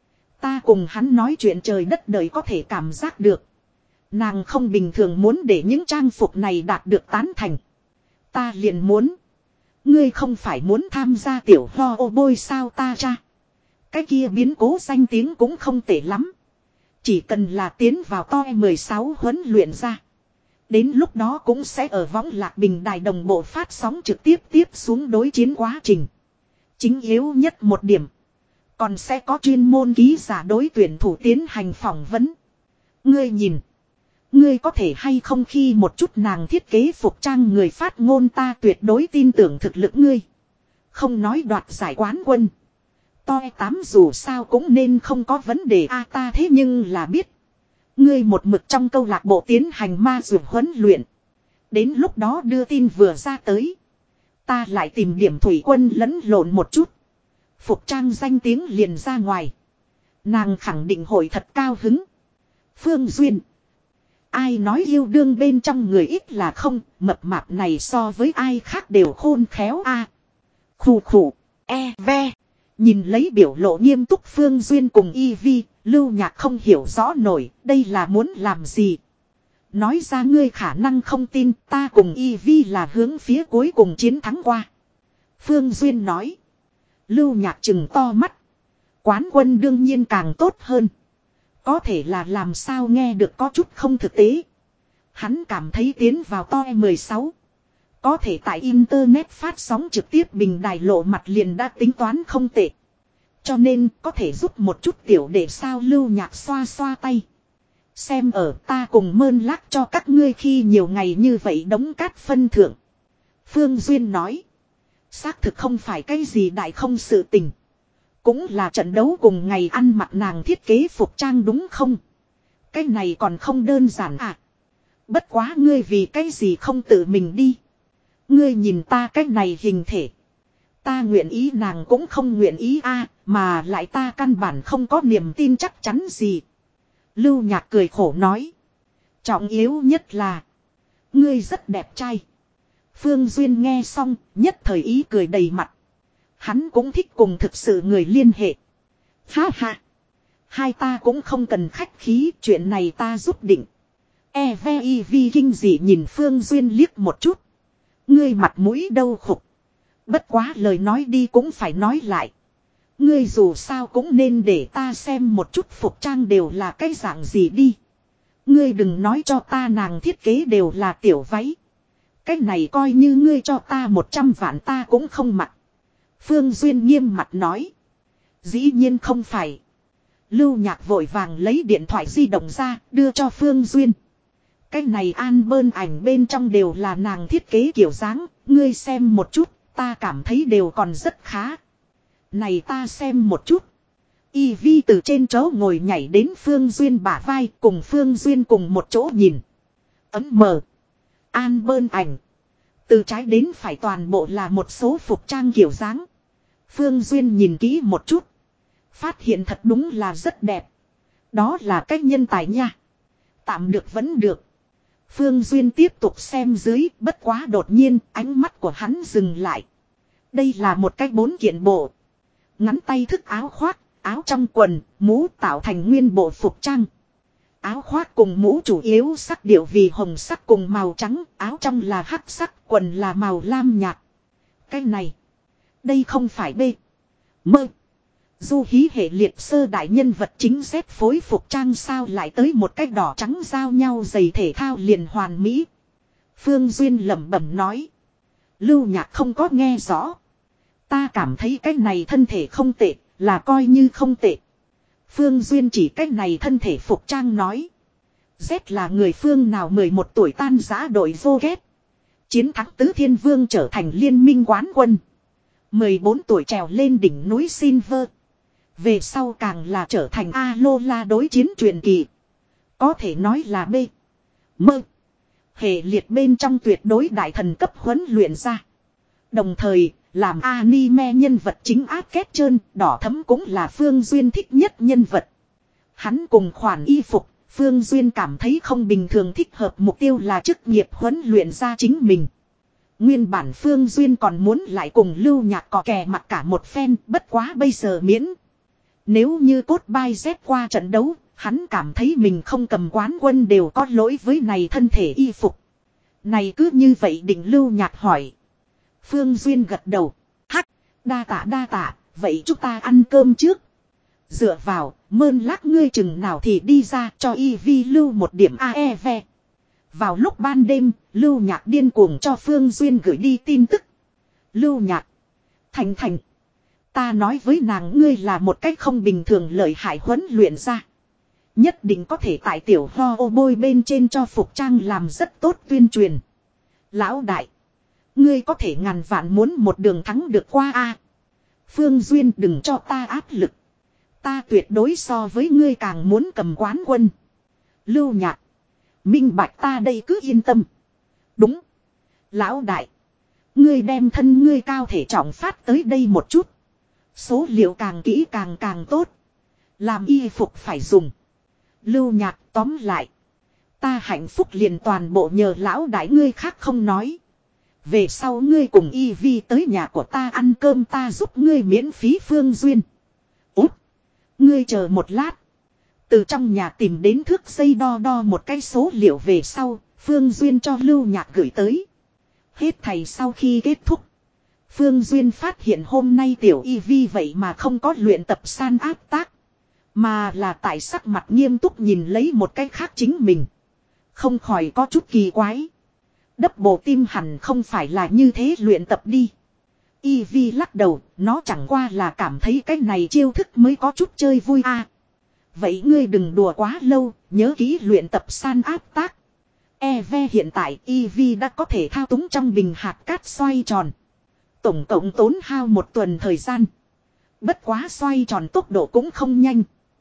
Ta cùng hắn nói chuyện trời đất đời có thể cảm giác được. Nàng không bình thường muốn để những trang phục này đạt được tán thành. Ta liền muốn. Ngươi không phải muốn tham gia tiểu ho ô bôi sao ta cha. Cái kia biến cố danh tiếng cũng không tệ lắm. Chỉ cần là tiến vào toi mười sáu huấn luyện ra. Đến lúc đó cũng sẽ ở võng lạc bình đài đồng bộ phát sóng trực tiếp tiếp xuống đối chiến quá trình. Chính yếu nhất một điểm. Còn sẽ có chuyên môn ký giả đối tuyển thủ tiến hành phỏng vấn. Ngươi nhìn. Ngươi có thể hay không khi một chút nàng thiết kế phục trang người phát ngôn ta tuyệt đối tin tưởng thực lực ngươi. Không nói đoạt giải quán quân. Toi tám dù sao cũng nên không có vấn đề a ta thế nhưng là biết. Ngươi một mực trong câu lạc bộ tiến hành ma dược huấn luyện. Đến lúc đó đưa tin vừa ra tới. Ta lại tìm điểm thủy quân lẫn lộn một chút. Phục trang danh tiếng liền ra ngoài. Nàng khẳng định hội thật cao hứng. Phương Duyên. Ai nói yêu đương bên trong người ít là không. Mập mạp này so với ai khác đều khôn khéo a à. Khủ khủ. E ve. Nhìn lấy biểu lộ nghiêm túc Phương Duyên cùng Y Vi. Lưu Nhạc không hiểu rõ nổi. Đây là muốn làm gì. Nói ra ngươi khả năng không tin. Ta cùng Y Vi là hướng phía cuối cùng chiến thắng qua. Phương Duyên nói. Lưu Nhạc trừng to mắt. Quán quân đương nhiên càng tốt hơn. Có thể là làm sao nghe được có chút không thực tế. Hắn cảm thấy tiến vào toi mười sáu. Có thể tại internet phát sóng trực tiếp bình đài lộ mặt liền đã tính toán không tệ. Cho nên có thể giúp một chút tiểu để sao Lưu Nhạc xoa xoa tay. Xem ở ta cùng mơn lác cho các ngươi khi nhiều ngày như vậy đống cát phân thưởng. Phương Duyên nói. Xác thực không phải cái gì đại không sự tình. Cũng là trận đấu cùng ngày ăn mặc nàng thiết kế phục trang đúng không? Cái này còn không đơn giản à? Bất quá ngươi vì cái gì không tự mình đi? Ngươi nhìn ta cái này hình thể. Ta nguyện ý nàng cũng không nguyện ý a à, mà lại ta căn bản không có niềm tin chắc chắn gì. Lưu Nhạc cười khổ nói. Trọng yếu nhất là. Ngươi rất đẹp trai. Phương Duyên nghe xong, nhất thời ý cười đầy mặt. Hắn cũng thích cùng thực sự người liên hệ. Ha ha. Hai ta cũng không cần khách khí, chuyện này ta giúp định. E ve y vi kinh dị nhìn Phương Duyên liếc một chút. Ngươi mặt mũi đâu khục. Bất quá lời nói đi cũng phải nói lại. Ngươi dù sao cũng nên để ta xem một chút phục trang đều là cái dạng gì đi. Ngươi đừng nói cho ta nàng thiết kế đều là tiểu váy. Cái này coi như ngươi cho ta một trăm vạn ta cũng không mặc. Phương Duyên nghiêm mặt nói. Dĩ nhiên không phải. Lưu Nhạc vội vàng lấy điện thoại di động ra đưa cho Phương Duyên. Cái này an bơn ảnh bên trong đều là nàng thiết kế kiểu dáng. Ngươi xem một chút, ta cảm thấy đều còn rất khá. Này ta xem một chút. Y Vi từ trên chỗ ngồi nhảy đến Phương Duyên bả vai cùng Phương Duyên cùng một chỗ nhìn. Ấm mờ. An bơn ảnh. Từ trái đến phải toàn bộ là một số phục trang kiểu dáng. Phương Duyên nhìn kỹ một chút. Phát hiện thật đúng là rất đẹp. Đó là cách nhân tài nha. Tạm được vẫn được. Phương Duyên tiếp tục xem dưới, bất quá đột nhiên ánh mắt của hắn dừng lại. Đây là một cái bốn kiện bộ. Ngắn tay thức áo khoác, áo trong quần, mũ tạo thành nguyên bộ phục trang. Áo khoác cùng mũ chủ yếu sắc điệu vì hồng sắc cùng màu trắng, áo trong là hắc sắc, quần là màu lam nhạt. Cái này, đây không phải bê. Mơ. Du hí hệ liệt sơ đại nhân vật chính xếp phối phục trang sao lại tới một cái đỏ trắng giao nhau giày thể thao liền hoàn mỹ. Phương Duyên lẩm bẩm nói. Lưu Nhạc không có nghe rõ. Ta cảm thấy cái này thân thể không tệ, là coi như không tệ. Phương Duyên chỉ cái này thân thể phục trang nói. Z là người phương nào mười một tuổi tan giã đội vô ghét. Chiến thắng tứ thiên vương trở thành liên minh quán quân. mười bốn tuổi trèo lên đỉnh núi Silver. Về sau càng là trở thành Alola đối chiến truyền kỳ. Có thể nói là B. Mơ. Hệ liệt bên trong tuyệt đối đại thần cấp huấn luyện ra. Đồng thời, làm anime nhân vật chính áp kết trơn, đỏ thấm cũng là Phương Duyên thích nhất nhân vật. Hắn cùng khoản y phục, Phương Duyên cảm thấy không bình thường thích hợp mục tiêu là chức nghiệp huấn luyện ra chính mình. Nguyên bản Phương Duyên còn muốn lại cùng Lưu Nhạc cò kè mặt cả một phen, bất quá bây giờ miễn. Nếu như cốt bai dép qua trận đấu, hắn cảm thấy mình không cầm quán quân đều có lỗi với này thân thể y phục. Này cứ như vậy định Lưu Nhạc hỏi. Phương Duyên gật đầu. Hắc, đa tạ đa tạ, vậy chúng ta ăn cơm trước. Dựa vào, mơn lát ngươi chừng nào thì đi ra cho y vi lưu một điểm a e ve. Vào lúc ban đêm, Lưu Nhạc điên cuồng cho Phương Duyên gửi đi tin tức. Lưu Nhạc. Thành Thành. Ta nói với nàng ngươi là một cách không bình thường lợi hại huấn luyện ra. Nhất định có thể tại tiểu ho ô bôi bên trên cho phục trang làm rất tốt tuyên truyền. Lão đại. Ngươi có thể ngàn vạn muốn một đường thắng được qua a. Phương Duyên đừng cho ta áp lực. Ta tuyệt đối so với ngươi càng muốn cầm quán quân. Lưu Nhạc. Minh bạch ta đây cứ yên tâm. Đúng. Lão đại. Ngươi đem thân ngươi cao thể trọng phát tới đây một chút. Số liệu càng kỹ càng càng tốt. Làm y phục phải dùng. Lưu Nhạc tóm lại. Ta hạnh phúc liền toàn bộ nhờ lão đại ngươi khác không nói. Về sau ngươi cùng y vi tới nhà của ta ăn cơm ta giúp ngươi miễn phí. Phương Duyên. Út. Ngươi chờ một lát. Từ trong nhà tìm đến thước dây đo đo một cái số liệu về sau. Phương Duyên cho Lưu Nhạc gửi tới. Hết thầy sau khi kết thúc. Phương Duyên phát hiện hôm nay tiểu y vi vậy mà không có luyện tập san áp tác. Mà là tại sắc mặt nghiêm túc nhìn lấy một cái khác chính mình. Không khỏi có chút kỳ quái. Đắp bộ tim hẳn không phải là như thế luyện tập đi. Y vi lắc đầu, nó chẳng qua là cảm thấy cái này chiêu thức mới có chút chơi vui à. Vậy ngươi đừng đùa quá lâu, nhớ kỹ luyện tập san áp tác. e vê hiện tại y vi đã có thể thao túng trong bình hạt cát xoay tròn. Tổng cộng tốn hao một tuần thời gian. Bất quá xoay tròn tốc độ cũng không nhanh.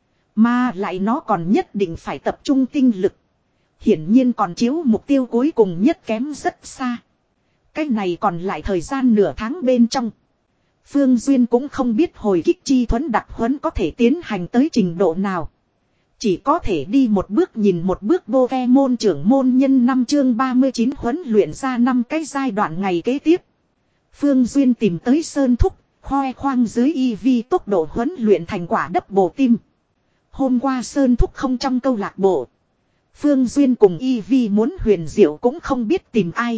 Mà lại nó còn nhất định phải tập trung tinh lực. Hiển nhiên còn chiếu mục tiêu cuối cùng nhất kém rất xa. Cái này còn lại thời gian nửa tháng bên trong. Phương Duyên cũng không biết hồi kích chi thuẫn đặc huấn có thể tiến hành tới trình độ nào. Chỉ có thể đi một bước nhìn một bước. Bô ve môn trưởng môn nhân năm chương ba mươi chín huấn luyện ra năm cái giai đoạn ngày kế tiếp. Phương Duyên tìm tới Sơn Thúc, khoe khoang dưới y vi tốc độ huấn luyện thành quả đắp bộ tim. Hôm qua Sơn Thúc không trong câu lạc bộ. Phương Duyên cùng y vi muốn huyền diệu cũng không biết tìm ai.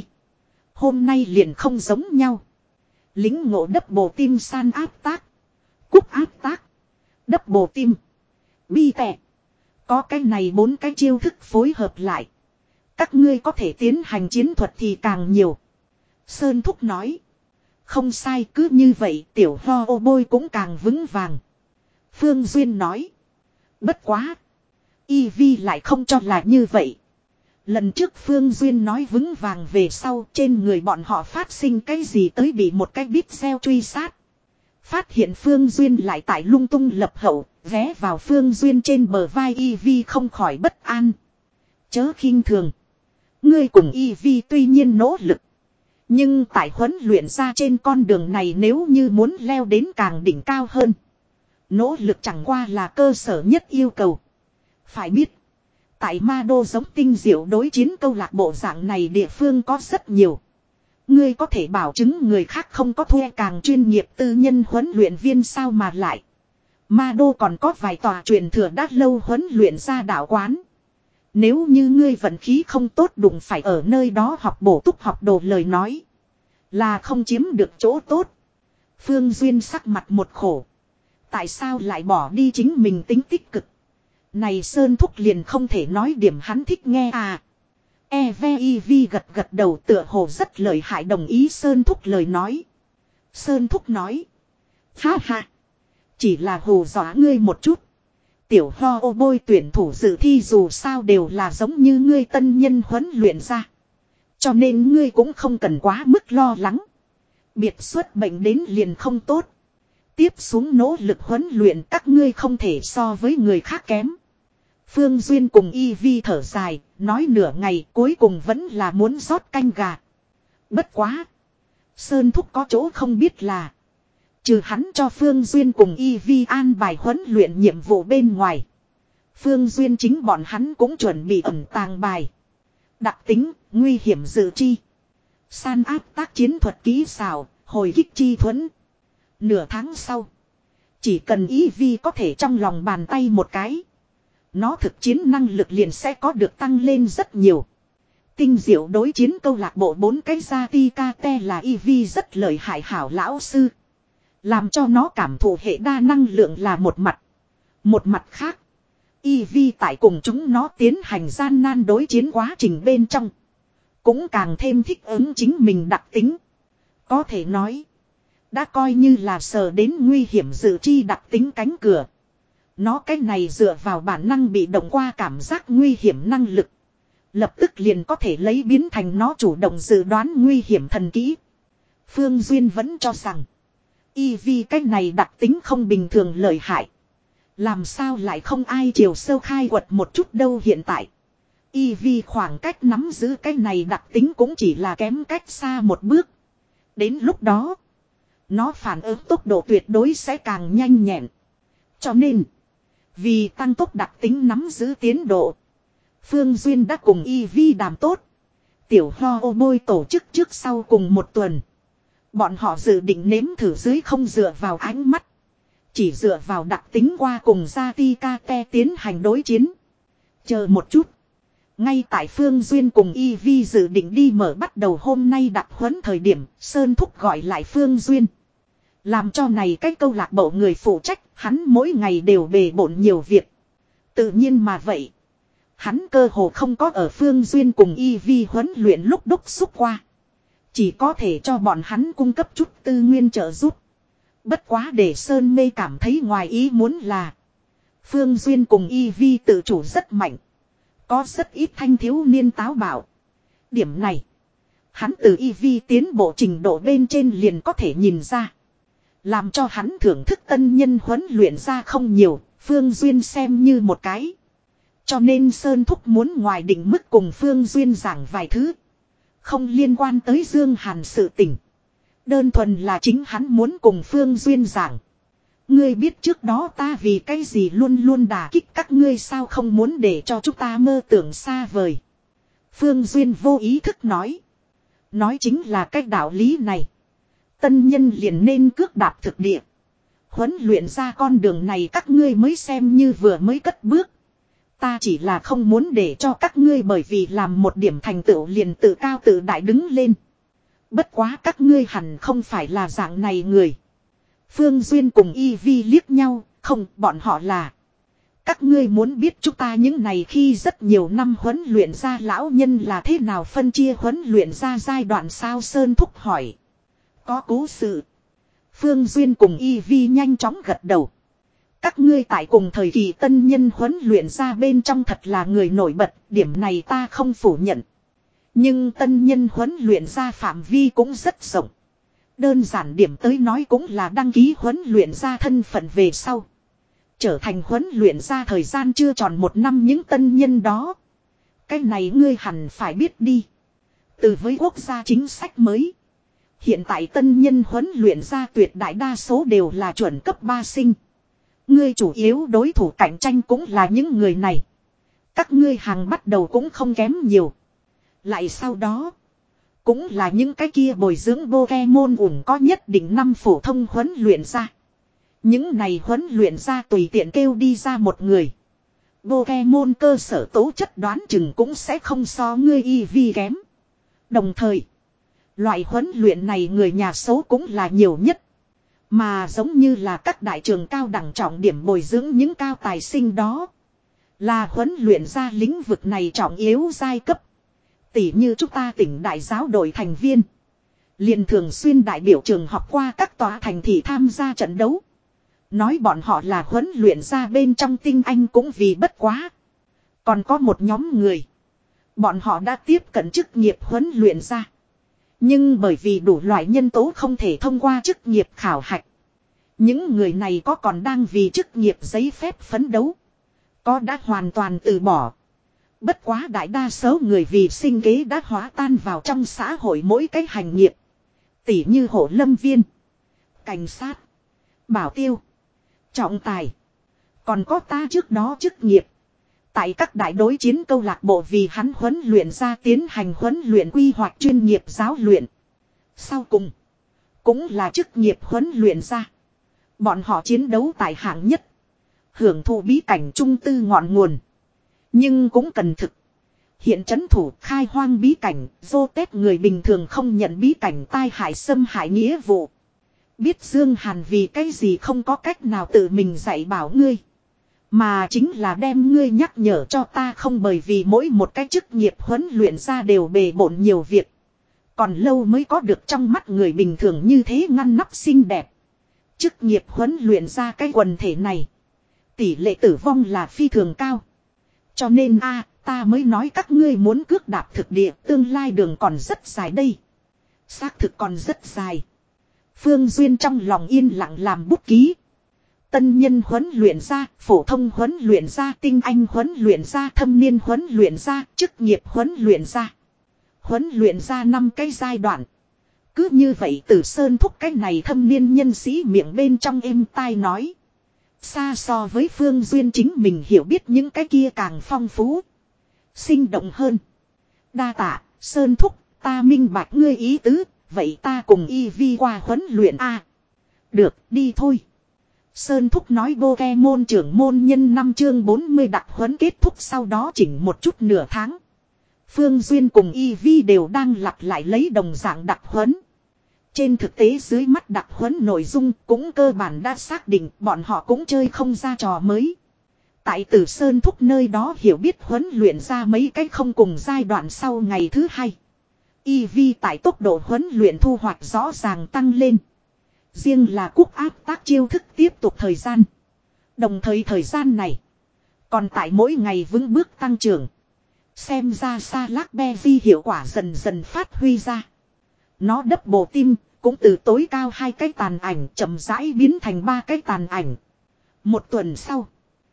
Hôm nay liền không giống nhau. Lính ngộ đắp bộ tim san áp tác. Cúc áp tác. Đắp bộ tim. Bi tẹ. Có cái này bốn cái chiêu thức phối hợp lại. Các ngươi có thể tiến hành chiến thuật thì càng nhiều. Sơn Thúc nói. Không sai cứ như vậy tiểu ho ô bôi cũng càng vững vàng. Phương Duyên nói. Bất quá. Y vi lại không cho là như vậy. Lần trước Phương Duyên nói vững vàng về sau trên người bọn họ phát sinh cái gì tới bị một cái bít xeo truy sát. Phát hiện Phương Duyên lại tại lung tung lập hậu, ghé vào Phương Duyên trên bờ vai Y Vi không khỏi bất an. Chớ khinh thường. Ngươi cùng Y Vi tuy nhiên nỗ lực. Nhưng tại huấn luyện ra trên con đường này nếu như muốn leo đến càng đỉnh cao hơn. Nỗ lực chẳng qua là cơ sở nhất yêu cầu. Phải biết. Tại ma đô giống tinh diệu đối chiến câu lạc bộ dạng này địa phương có rất nhiều. Ngươi có thể bảo chứng người khác không có thuê càng chuyên nghiệp tư nhân huấn luyện viên sao mà lại. Ma đô còn có vài tòa truyền thừa đã lâu huấn luyện ra đạo quán. Nếu như ngươi vận khí không tốt đụng phải ở nơi đó học bổ túc học đồ lời nói. Là không chiếm được chỗ tốt. Phương Duyên sắc mặt một khổ. Tại sao lại bỏ đi chính mình tính tích cực. Này Sơn Thúc liền không thể nói điểm hắn thích nghe à. e vê i vê gật gật đầu tựa hồ rất lợi hại đồng ý Sơn Thúc lời nói. Sơn Thúc nói. Ha ha. Chỉ là hù dọa ngươi một chút. Tiểu ho ô bôi tuyển thủ dự thi dù sao đều là giống như ngươi tân nhân huấn luyện ra. Cho nên ngươi cũng không cần quá mức lo lắng. Biệt xuất bệnh đến liền không tốt. Tiếp xuống nỗ lực huấn luyện các ngươi không thể so với người khác kém. Phương Duyên cùng Y Vi thở dài, nói nửa ngày cuối cùng vẫn là muốn rót canh gà. Bất quá. Sơn Thúc có chỗ không biết là. Trừ hắn cho Phương Duyên cùng Y Vi an bài huấn luyện nhiệm vụ bên ngoài. Phương Duyên chính bọn hắn cũng chuẩn bị ẩn tàng bài. Đặc tính, nguy hiểm dự chi. San áp tác chiến thuật kỹ xảo, hồi kích chi thuẫn. Nửa tháng sau. Chỉ cần Y Vi có thể trong lòng bàn tay một cái. Nó thực chiến năng lực liền sẽ có được tăng lên rất nhiều. Tinh diệu đối chiến câu lạc bộ bốn cái gia ti ca te là Y Vi rất lợi hại hảo lão sư. Làm cho nó cảm thụ hệ đa năng lượng là một mặt. Một mặt khác. Y Vi tại cùng chúng nó tiến hành gian nan đối chiến quá trình bên trong. Cũng càng thêm thích ứng chính mình đặc tính. Có thể nói. Đã coi như là sờ đến nguy hiểm dự chi đặc tính cánh cửa. Nó cái này dựa vào bản năng bị động qua cảm giác nguy hiểm năng lực. Lập tức liền có thể lấy biến thành nó chủ động dự đoán nguy hiểm thần kỹ. Phương Duyên vẫn cho rằng. Y Vi cái này đặc tính không bình thường lợi hại. Làm sao lại không ai chiều sâu khai quật một chút đâu hiện tại. Y Vi khoảng cách nắm giữ cái này đặc tính cũng chỉ là kém cách xa một bước. Đến lúc đó. Nó phản ứng tốc độ tuyệt đối sẽ càng nhanh nhẹn. Cho nên. Vì tăng tốc đặc tính nắm giữ tiến độ. Phương Duyên đã cùng Y Vi đàm tốt. Tiểu ho ô bôi tổ chức trước sau cùng một tuần. Bọn họ dự định nếm thử dưới không dựa vào ánh mắt. Chỉ dựa vào đặc tính qua cùng gia ti ca te tiến hành đối chiến. Chờ một chút. Ngay tại Phương Duyên cùng Y Vi dự định đi mở bắt đầu hôm nay đặc huấn thời điểm. Sơn Thúc gọi lại Phương Duyên. Làm cho này cái câu lạc bộ người phụ trách. Hắn mỗi ngày đều bề bộn nhiều việc. Tự nhiên mà vậy. Hắn cơ hồ không có ở Phương Duyên cùng Y Vi huấn luyện lúc đúc xúc qua. Chỉ có thể cho bọn hắn cung cấp chút tư nguyên trợ giúp. Bất quá để Sơn Mê cảm thấy ngoài ý muốn là. Phương Duyên cùng Y Vi tự chủ rất mạnh. Có rất ít thanh thiếu niên táo bạo. Điểm này. Hắn từ Y Vi tiến bộ trình độ bên trên liền có thể nhìn ra. Làm cho hắn thưởng thức tân nhân huấn luyện ra không nhiều. Phương Duyên xem như một cái. Cho nên Sơn Thúc muốn ngoài định mức cùng Phương Duyên giảng vài thứ. Không liên quan tới Dương Hàn sự tình. Đơn thuần là chính hắn muốn cùng Phương Duyên giảng. Ngươi biết trước đó ta vì cái gì luôn luôn đả kích các ngươi sao không muốn để cho chúng ta mơ tưởng xa vời. Phương Duyên vô ý thức nói. Nói chính là cái đạo lý này. Tân nhân liền nên cước đạp thực địa. Huấn luyện ra con đường này các ngươi mới xem như vừa mới cất bước. Ta chỉ là không muốn để cho các ngươi bởi vì làm một điểm thành tựu liền tự cao tự đại đứng lên. Bất quá các ngươi hẳn không phải là dạng này người. Phương Duyên cùng Y Vi liếc nhau, không, bọn họ là. Các ngươi muốn biết chúng ta những này khi rất nhiều năm huấn luyện ra lão nhân là thế nào phân chia huấn luyện ra giai đoạn sao Sơn Thúc hỏi. Có cố sự. Phương Duyên cùng Y Vi nhanh chóng gật đầu. Các ngươi tại cùng thời kỳ tân nhân huấn luyện ra bên trong thật là người nổi bật, điểm này ta không phủ nhận. Nhưng tân nhân huấn luyện ra phạm vi cũng rất rộng. Đơn giản điểm tới nói cũng là đăng ký huấn luyện ra thân phận về sau. Trở thành huấn luyện ra thời gian chưa tròn một năm những tân nhân đó. Cái này ngươi hẳn phải biết đi. Từ với quốc gia chính sách mới. Hiện tại tân nhân huấn luyện ra tuyệt đại đa số đều là chuẩn cấp ba sinh. Ngươi chủ yếu đối thủ cạnh tranh cũng là những người này. Các ngươi hàng bắt đầu cũng không kém nhiều. Lại sau đó. Cũng là những cái kia bồi dưỡng Pokemon ủng có nhất định năm phổ thông huấn luyện ra. Những này huấn luyện ra tùy tiện kêu đi ra một người. Pokemon cơ sở tố chất đoán chừng cũng sẽ không so ngươi e vê kém. Đồng thời. Loại huấn luyện này người nhà xấu cũng là nhiều nhất. Mà giống như là các đại trường cao đẳng trọng điểm bồi dưỡng những cao tài sinh đó. Là huấn luyện ra lĩnh vực này trọng yếu giai cấp. Tỷ như chúng ta tỉnh đại giáo đội thành viên. Liền thường xuyên đại biểu trường học qua các tòa thành thị tham gia trận đấu. Nói bọn họ là huấn luyện ra bên trong tinh anh cũng vì bất quá. Còn có một nhóm người. Bọn họ đã tiếp cận chức nghiệp huấn luyện ra. Nhưng bởi vì đủ loại nhân tố không thể thông qua chức nghiệp khảo hạch. Những người này có còn đang vì chức nghiệp giấy phép phấn đấu. Có đã hoàn toàn từ bỏ. Bất quá đại đa số người vì sinh kế đã hóa tan vào trong xã hội mỗi cái hành nghiệp. Tỷ như hộ lâm viên. Cảnh sát. Bảo tiêu. Trọng tài. Còn có ta trước đó chức nghiệp. Tại các đại đối chiến câu lạc bộ vì hắn huấn luyện ra tiến hành huấn luyện quy hoạch chuyên nghiệp giáo luyện. Sau cùng. Cũng là chức nghiệp huấn luyện ra. Bọn họ chiến đấu tại hạng nhất. Hưởng thụ bí cảnh trung tư ngọn nguồn. Nhưng cũng cần thực. Hiện trấn thủ khai hoang bí cảnh. Vô tết người bình thường không nhận bí cảnh tai hại xâm hại nghĩa vụ. Biết Dương Hàn vì cái gì không có cách nào tự mình dạy bảo ngươi. Mà chính là đem ngươi nhắc nhở cho ta không, bởi vì mỗi một cái chức nghiệp huấn luyện ra đều bề bộn nhiều việc. Còn lâu mới có được trong mắt người bình thường như thế ngăn nắp xinh đẹp. Chức nghiệp huấn luyện ra cái quần thể này. Tỷ lệ tử vong là phi thường cao. Cho nên a ta mới nói các ngươi muốn cước đạp thực địa, tương lai đường còn rất dài đây. Xác thực còn rất dài. Phương Duyên trong lòng yên lặng làm bút ký. Tân nhân huấn luyện ra, phổ thông huấn luyện ra, tinh anh huấn luyện ra, thâm niên huấn luyện ra, chức nghiệp huấn luyện ra. Huấn luyện ra năm cái giai đoạn. Cứ như vậy Tử Sơn thúc cái này thâm niên nhân sĩ miệng bên trong êm tai nói. Xa so với Phương Duyên chính mình hiểu biết những cái kia càng phong phú. Sinh động hơn. Đa tạ, Sơn thúc, ta minh bạch ngươi ý tứ, vậy ta cùng y vi qua huấn luyện a. Được, đi thôi. Sơn thúc nói Pokemon trưởng môn nhân năm chương bốn mươi đặc huấn kết thúc sau đó chỉnh một chút nửa tháng. Phương Duyên cùng y vi đều đang lặp lại lấy đồng dạng đặc huấn. Trên thực tế dưới mắt đặc huấn nội dung cũng cơ bản đã xác định bọn họ cũng chơi không ra trò mới. Tại Tử Sơn thúc nơi đó hiểu biết huấn luyện ra mấy cái không cùng giai đoạn sau ngày thứ hai. Y vi tại tốc độ huấn luyện thu hoạch rõ ràng tăng lên. Riêng là quốc áp tác chiêu thức tiếp tục thời gian. Đồng thời thời gian này. Còn tại mỗi ngày vững bước tăng trưởng. Xem ra xa lác be vi hiệu quả dần dần phát huy ra. Nó đắp bộ tim. Cũng từ tối cao hai cái tàn ảnh chậm rãi biến thành ba cái tàn ảnh. Một tuần sau.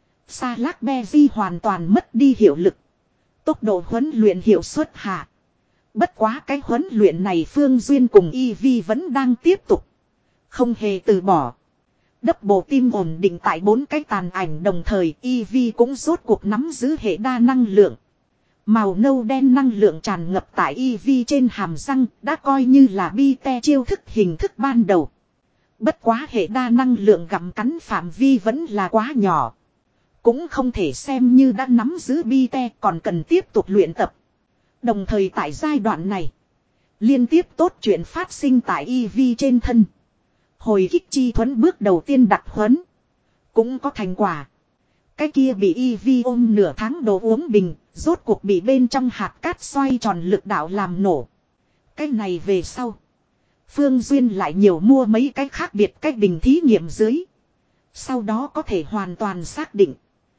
Xa lác be vi hoàn toàn mất đi hiệu lực. Tốc độ huấn luyện hiệu suất hạ. Bất quá cái huấn luyện này Phương Duyên cùng y vi vẫn đang tiếp tục. Không hề từ bỏ. Đắp bộ tim ổn định tại bốn cái tàn ảnh đồng thời y vi cũng rốt cuộc nắm giữ hệ đa năng lượng. Màu nâu đen năng lượng tràn ngập tại y vi trên hàm răng đã coi như là bi te chiêu thức hình thức ban đầu. Bất quá hệ đa năng lượng gặm cắn phạm vi vẫn là quá nhỏ. Cũng không thể xem như đã nắm giữ bi te còn cần tiếp tục luyện tập. Đồng thời tại giai đoạn này. Liên tiếp tốt chuyện phát sinh tại y vi trên thân. Hồi kích chi thuẫn bước đầu tiên đặc huấn. Cũng có thành quả. Cái kia bị y vi ôm nửa tháng đồ uống bình. Rốt cuộc bị bên trong hạt cát xoay tròn lực đạo làm nổ. Cái này về sau. Phương Duyên lại nhiều mua mấy cái khác biệt cách bình thí nghiệm dưới. Sau đó có thể hoàn toàn xác định.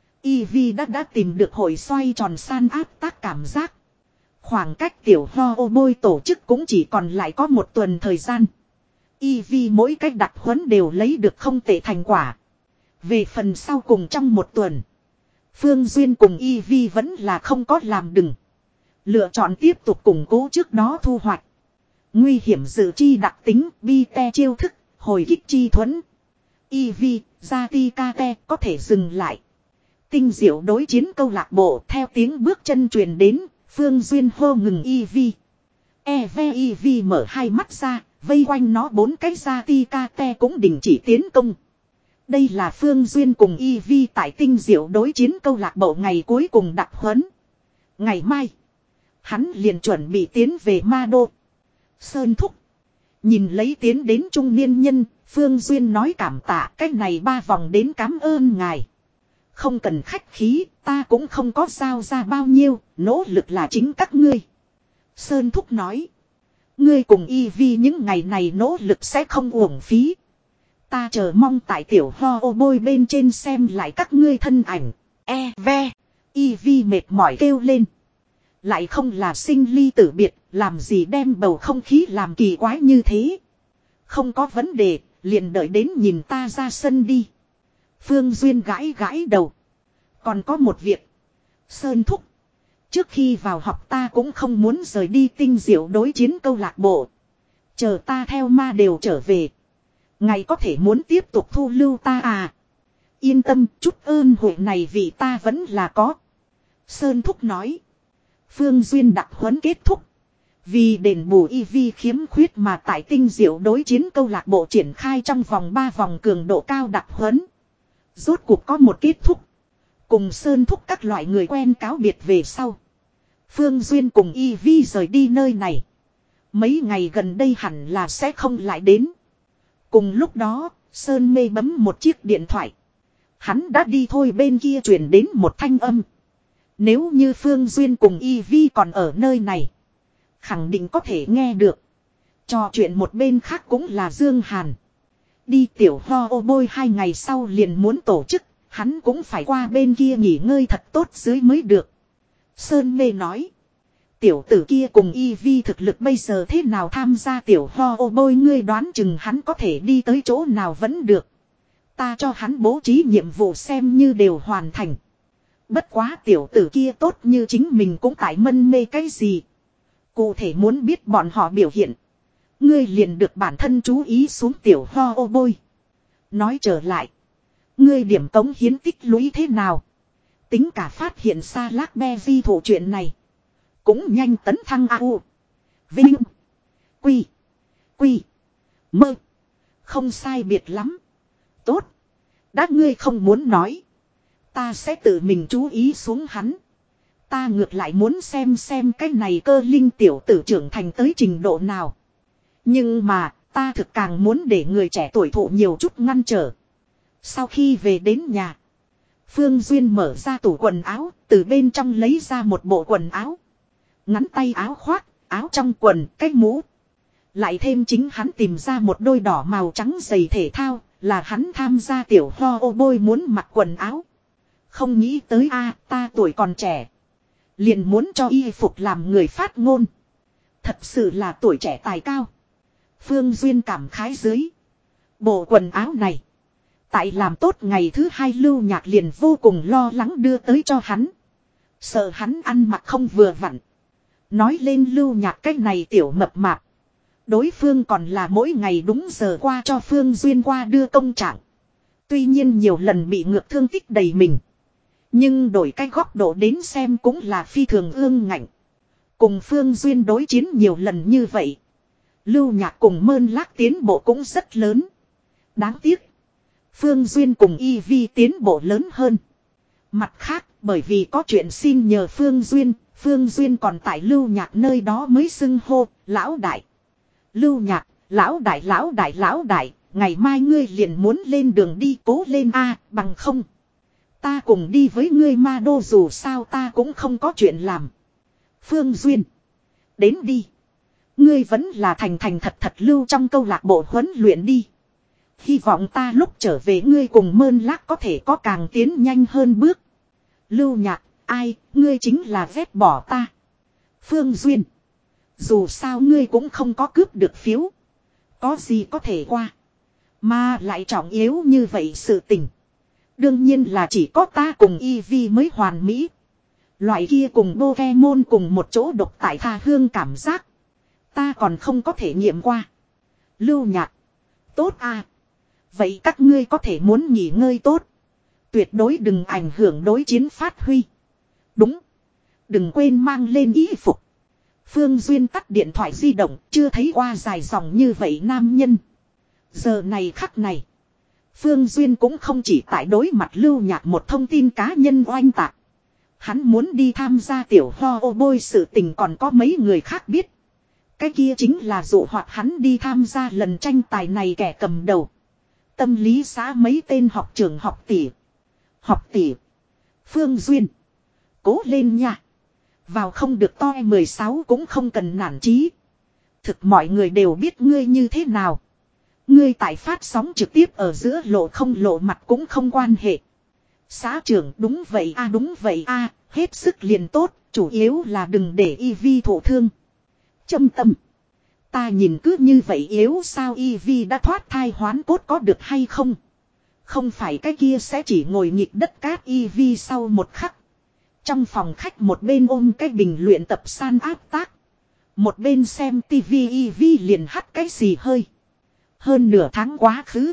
Y vi đã đã tìm được hồi xoay tròn san áp tác cảm giác. Khoảng cách tiểu ho ô bôi tổ chức cũng chỉ còn lại có một tuần thời gian. Y vi mỗi cách đặc huấn đều lấy được không tệ thành quả. Về phần sau cùng trong một tuần. Phương Duyên cùng y vi vẫn là không có làm đừng. Lựa chọn tiếp tục củng cố trước đó thu hoạch. Nguy hiểm dự chi đặc tính, bi te chiêu thức, hồi kích chi thuẫn. Y vi, Zatikate có thể dừng lại. Tinh diệu đối chiến câu lạc bộ theo tiếng bước chân truyền đến, Phương Duyên hô ngừng Eevee. Eevee mở hai mắt ra, vây quanh nó bốn cái Zatikate cũng đình chỉ tiến công. Đây là Phương Duyên cùng Eevee tại tinh diệu đối chiến câu lạc bộ ngày cuối cùng đặc huấn. Ngày mai, hắn liền chuẩn bị tiến về Ma Đô. Sơn thúc. Nhìn lấy tiến đến trung niên nhân, Phương Duyên nói cảm tạ cách này ba vòng đến cảm ơn ngài. Không cần khách khí, ta cũng không có sao ra bao nhiêu, nỗ lực là chính các ngươi. Sơn thúc nói. Ngươi cùng Eevee những ngày này nỗ lực sẽ không uổng phí. Ta chờ mong tại tiểu ho ô bôi bên trên xem lại các ngươi thân ảnh. E ve. Eevee mệt mỏi kêu lên. Lại không là sinh ly tử biệt, làm gì đem bầu không khí làm kỳ quái như thế. Không có vấn đề, liền đợi đến nhìn ta ra sân đi. Phương Duyên gãi gãi đầu. Còn có một việc. Sơn thúc. Trước khi vào học ta cũng không muốn rời đi tinh diệu đối chiến câu lạc bộ. Chờ ta theo ma đều trở về. Ngày có thể muốn tiếp tục thu lưu ta à. Yên tâm, chút ơn huệ này vì ta vẫn là có. Sơn thúc nói. Phương Duyên đặc huấn kết thúc. Vì đền bù Eevee khiếm khuyết mà tại tinh diệu đối chiến câu lạc bộ triển khai trong vòng ba vòng cường độ cao đặc huấn. Rốt cuộc có một kết thúc. Cùng Sơn thúc các loại người quen cáo biệt về sau. Phương Duyên cùng Eevee rời đi nơi này. Mấy ngày gần đây hẳn là sẽ không lại đến. Cùng lúc đó, Sơn mê bấm một chiếc điện thoại. Hắn đã đi thôi bên kia truyền đến một thanh âm. Nếu như Phương Duyên cùng Eevee còn ở nơi này. Khẳng định có thể nghe được. Trò chuyện một bên khác cũng là Dương Hàn. Đi tiểu ho ô bôi hai ngày sau liền muốn tổ chức. Hắn cũng phải qua bên kia nghỉ ngơi thật tốt dưới mới được. Sơn mê nói. Tiểu tử kia cùng Eevee thực lực bây giờ thế nào tham gia tiểu ho ô bôi ngươi đoán chừng hắn có thể đi tới chỗ nào vẫn được. Ta cho hắn bố trí nhiệm vụ xem như đều hoàn thành. Bất quá tiểu tử kia tốt như chính mình cũng tại mân mê cái gì. Cụ thể muốn biết bọn họ biểu hiện. Ngươi liền được bản thân chú ý xuống tiểu ho ô bôi. Nói trở lại. Ngươi điểm cống hiến tích lũy thế nào? Tính cả phát hiện xa lác be vi thủ chuyện này. Cũng nhanh tấn thăng a u. Vinh. Quy. Quy. Mơ. Không sai biệt lắm. Tốt. Đã ngươi không muốn nói. Ta sẽ tự mình chú ý xuống hắn. Ta ngược lại muốn xem xem cái này cơ linh tiểu tử trưởng thành tới trình độ nào. Nhưng mà ta thực càng muốn để người trẻ tuổi thụ nhiều chút ngăn trở. Sau khi về đến nhà. Phương Duyên mở ra tủ quần áo. Từ bên trong lấy ra một bộ quần áo. Ngắn tay áo khoác. Áo trong quần. Cái mũ. Lại thêm chính hắn tìm ra một đôi đỏ màu trắng giày thể thao. Là hắn tham gia tiểu ho ô bôi muốn mặc quần áo. Không nghĩ tới a ta tuổi còn trẻ. Liền muốn cho y phục làm người phát ngôn. Thật sự là tuổi trẻ tài cao. Phương Duyên cảm khái dưới. Bộ quần áo này. Tại làm tốt ngày thứ hai Lưu Nhạc liền vô cùng lo lắng đưa tới cho hắn. Sợ hắn ăn mặc không vừa vặn. Nói lên Lưu Nhạc cái này tiểu mập mạp. Đối phương còn là mỗi ngày đúng giờ qua cho Phương Duyên qua đưa công trạng. Tuy nhiên nhiều lần bị ngược thương tích đầy mình. Nhưng đổi cái góc độ đến xem cũng là phi thường ương ngạnh. Cùng Phương Duyên đối chiến nhiều lần như vậy. Lưu Nhạc cùng Mơn Lác tiến bộ cũng rất lớn. Đáng tiếc. Phương Duyên cùng Eevee tiến bộ lớn hơn. Mặt khác bởi vì có chuyện xin nhờ Phương Duyên. Phương Duyên còn tại Lưu Nhạc nơi đó mới xưng hô lão đại. Lưu Nhạc, lão đại lão đại lão đại. Ngày mai ngươi liền muốn lên đường đi cố lên a bằng không. Ta cùng đi với ngươi Ma Đô dù sao ta cũng không có chuyện làm. Phương Duyên. Đến đi. Ngươi vẫn là thành thành thật thật lưu trong câu lạc bộ huấn luyện đi. Hy vọng ta lúc trở về ngươi cùng Mơn Lác có thể có càng tiến nhanh hơn bước. Lưu Nhạc, ai, ngươi chính là ghét bỏ ta. Phương Duyên. Dù sao ngươi cũng không có cướp được phiếu. Có gì có thể qua. Mà lại trọng yếu như vậy sự tình. Đương nhiên là chỉ có ta cùng Eevee mới hoàn mỹ. Loại kia cùng Pokemon cùng một chỗ độc tại tha hương cảm giác. Ta còn không có thể nghiệm qua. Lưu Nhạc. Tốt à. Vậy các ngươi có thể muốn nghỉ ngơi tốt. Tuyệt đối đừng ảnh hưởng đối chiến phát huy. Đúng. Đừng quên mang lên y phục. Phương Duyên tắt điện thoại di động, chưa thấy qua dài dòng như vậy nam nhân. Giờ này khắc này. Phương Duyên cũng không chỉ tại đối mặt Lưu Nhạc một thông tin cá nhân oanh tạc. Hắn muốn đi tham gia tiểu ho ô bôi sự tình còn có mấy người khác biết. Cái kia chính là dụ hoạt hắn đi tham gia lần tranh tài này kẻ cầm đầu. Tâm lý xã mấy tên học trường học tỷ. Học tỷ. Phương Duyên. Cố lên nha. Vào không được toi mười sáu cũng không cần nản chí. Thực mọi người đều biết ngươi như thế nào. Ngươi tại phát sóng trực tiếp ở giữa lộ không lộ mặt cũng không quan hệ. Xã trưởng đúng vậy a đúng vậy a hết sức liền tốt, chủ yếu là đừng để y vi thổ thương. Châm tâm. Ta nhìn cứ như vậy yếu sao y vi đã thoát thai hoán cốt có được hay không? Không phải cái kia sẽ chỉ ngồi nghịch đất cát y vi sau một khắc. Trong phòng khách một bên ôm cái bình luyện tập san áp tác. Một bên xem tivi y vi liền hắt cái xì hơi. Hơn nửa tháng quá khứ.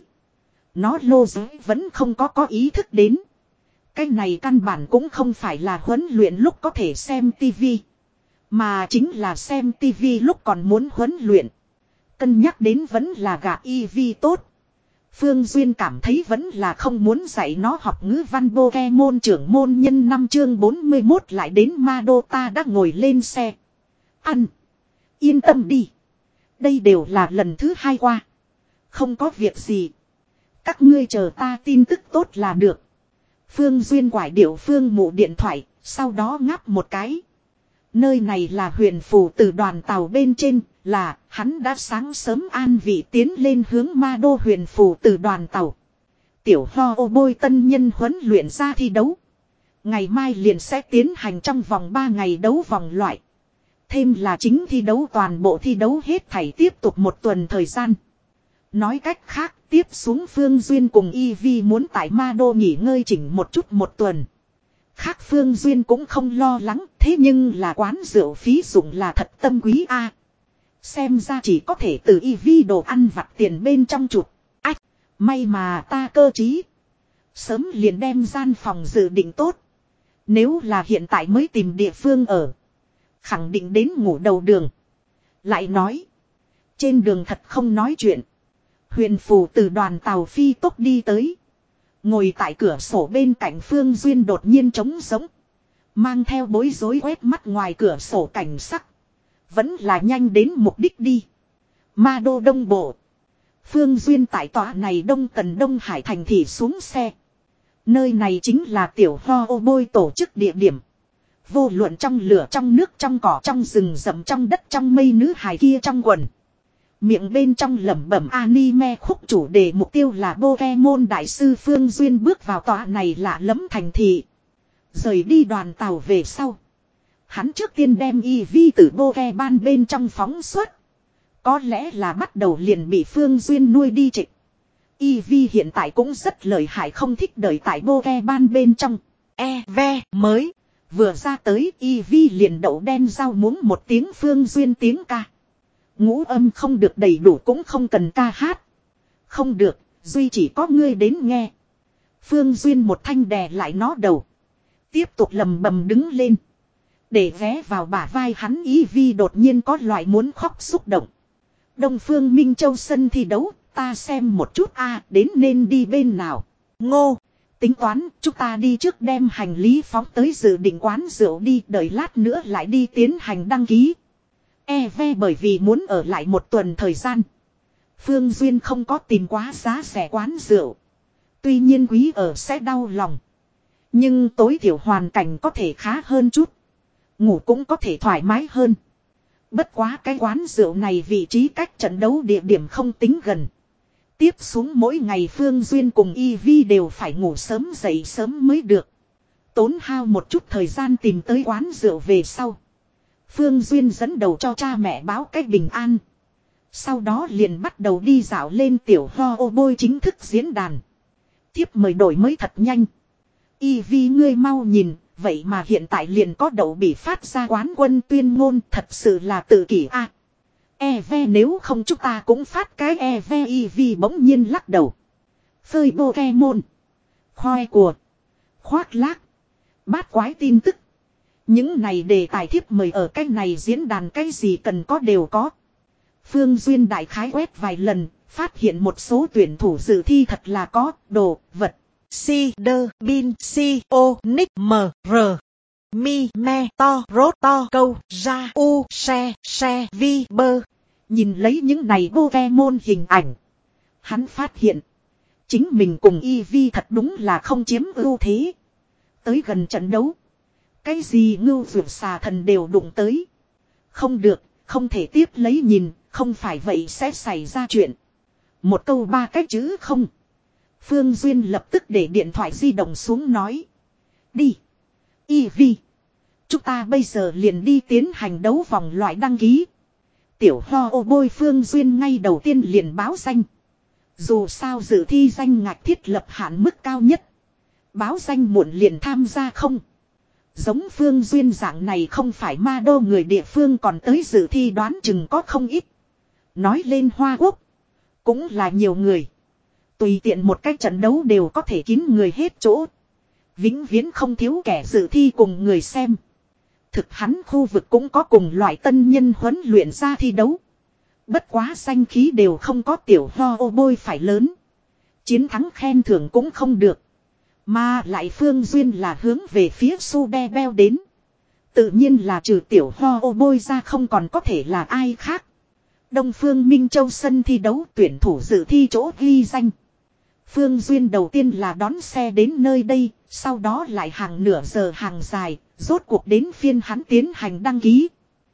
Nó lô giới vẫn không có có ý thức đến. Cái này căn bản cũng không phải là huấn luyện lúc có thể xem tivi. Mà chính là xem tivi lúc còn muốn huấn luyện. Cân nhắc đến vẫn là gà y vi tốt. Phương Duyên cảm thấy vẫn là không muốn dạy nó học ngữ văn Pokemon trưởng môn nhân năm chương bốn mươi mốt lại đến Madota đã ngồi lên xe. Ăn. Yên tâm đi. Đây đều là lần thứ hai qua. Không có việc gì. Các ngươi chờ ta tin tức tốt là được. Phương Duyên quải điệu Phương Mụ điện thoại, sau đó ngáp một cái. Nơi này là huyền phủ từ đoàn tàu bên trên, là hắn đã sáng sớm an vị tiến lên hướng ma đô huyền phủ từ đoàn tàu. Tiểu ho ô bôi tân nhân huấn luyện ra thi đấu. Ngày mai liền sẽ tiến hành trong vòng ba ngày đấu vòng loại. Thêm là chính thi đấu toàn bộ thi đấu hết thảy tiếp tục một tuần thời gian. Nói cách khác, tiếp xuống Phương Duyên cùng y vi muốn tại ma đô nghỉ ngơi chỉnh một chút một tuần. Khác Phương Duyên cũng không lo lắng, thế nhưng là quán rượu phí dụng là thật tâm quý a. Xem ra chỉ có thể từ y vi đồ ăn vặt tiền bên trong chụp. Ách, may mà ta cơ trí. Sớm liền đem gian phòng dự định tốt. Nếu là hiện tại mới tìm địa phương ở. Khẳng định đến ngủ đầu đường. Lại nói. Trên đường thật không nói chuyện. Huyền phù từ đoàn tàu phi tốc đi tới. Ngồi tại cửa sổ bên cạnh Phương Duyên đột nhiên trống sống. Mang theo bối rối quét mắt ngoài cửa sổ cảnh sắc. Vẫn là nhanh đến mục đích đi. Ma đô đông bộ. Phương Duyên tại tòa này đông tần Đông Hải thành thị xuống xe. Nơi này chính là tiểu ho ô bôi tổ chức địa điểm. Vô luận trong lửa trong nước trong cỏ trong rừng rậm trong đất trong mây nữ hài kia trong quần. Miệng bên trong lẩm bẩm anime khúc chủ đề mục tiêu là Pokemon đại sư Phương Duyên bước vào tòa này lạ lẫm thành thị. Rời đi đoàn tàu về sau. Hắn trước tiên đem y vi từ Pokemon bên trong phóng xuất. Có lẽ là bắt đầu liền bị Phương Duyên nuôi đi trịch. Y vi hiện tại cũng rất lợi hại không thích đợi tại Pokemon bên trong. E ve mới. Vừa ra tới y vi liền đậu đen rau muống một tiếng Phương Duyên tiếng ca. Ngũ âm không được đầy đủ cũng không cần ca hát. Không được, duy chỉ có ngươi đến nghe. Phương Duyên một thanh đè lại nó đầu. Tiếp tục lầm bầm đứng lên. Để ghé vào bả vai hắn y vi đột nhiên có loại muốn khóc xúc động. Đông Phương Minh Châu sân thi đấu, ta xem một chút a đến nên đi bên nào. Ngô, tính toán, chúng ta đi trước đem hành lý phóng tới dự định quán rượu đi, đợi lát nữa lại đi tiến hành đăng ký. E ve bởi vì muốn ở lại một tuần thời gian. Phương Duyên không có tìm quá giá rẻ quán rượu. Tuy nhiên quý ở sẽ đau lòng. Nhưng tối thiểu hoàn cảnh có thể khá hơn chút. Ngủ cũng có thể thoải mái hơn. Bất quá cái quán rượu này vị trí cách trận đấu địa điểm không tính gần. Tiếp xuống mỗi ngày Phương Duyên cùng y vi đều phải ngủ sớm dậy sớm mới được. Tốn hao một chút thời gian tìm tới quán rượu về sau. Phương Duyên dẫn đầu cho cha mẹ báo cách bình an. Sau đó liền bắt đầu đi dạo lên tiểu ho ô bôi chính thức diễn đàn. Thiếp mời đổi mới thật nhanh. Y vi ngươi mau nhìn, vậy mà hiện tại liền có đậu bị phát ra quán quân tuyên ngôn thật sự là tự kỷ a. À, e ve nếu không chúng ta cũng phát cái e ve y vi bỗng nhiên lắc đầu. Phơi Pokemon. Khoe của. Khoác lác. Bát quái tin tức. Những này đề tài thiếp mời ở cái này diễn đàn cái gì cần có đều có. Phương Duyên đại khái quét vài lần, phát hiện một số tuyển thủ dự thi thật là có đồ vật. Si, Đơ, Bin, Si, O, Nick, M, R. Mi, Me, To, Rốt, To, Câu, Ra, U, Xe, Xe, Vi, Bơ. Nhìn lấy những này Pokemon hình ảnh. Hắn phát hiện. Chính mình cùng Eevee thật đúng là không chiếm ưu thế. Tới gần trận đấu. Cái gì ngưu vượt xà thần đều đụng tới. Không được, không thể tiếp lấy nhìn, không phải vậy sẽ xảy ra chuyện. Một câu ba cách chữ không. Phương Duyên lập tức để điện thoại di động xuống nói. Đi. Eevee. Chúng ta bây giờ liền đi tiến hành đấu vòng loại đăng ký. Tiểu ho ô bôi Phương Duyên ngay đầu tiên liền báo danh. Dù sao dự thi danh ngạch thiết lập hạn mức cao nhất. Báo danh muộn liền tham gia không. Giống Phương Duyên dạng này không phải ma đô người địa phương còn tới dự thi đoán chừng có không ít. Nói lên Hoa Quốc. Cũng là nhiều người. Tùy tiện một cái trận đấu đều có thể kín người hết chỗ. Vĩnh viễn không thiếu kẻ dự thi cùng người xem. Thực hắn khu vực cũng có cùng loại tân nhân huấn luyện ra thi đấu. Bất quá danh khí đều không có tiểu ho ô bôi phải lớn. Chiến thắng khen thưởng cũng không được. Mà lại Phương Duyên là hướng về phía Su Đe Beo đến. Tự nhiên là trừ tiểu ho ô bôi ra không còn có thể là ai khác. Đông Phương Minh Châu sân thi đấu tuyển thủ dự thi chỗ ghi danh. Phương Duyên đầu tiên là đón xe đến nơi đây, sau đó lại hàng nửa giờ hàng dài, rốt cuộc đến phiên hắn tiến hành đăng ký.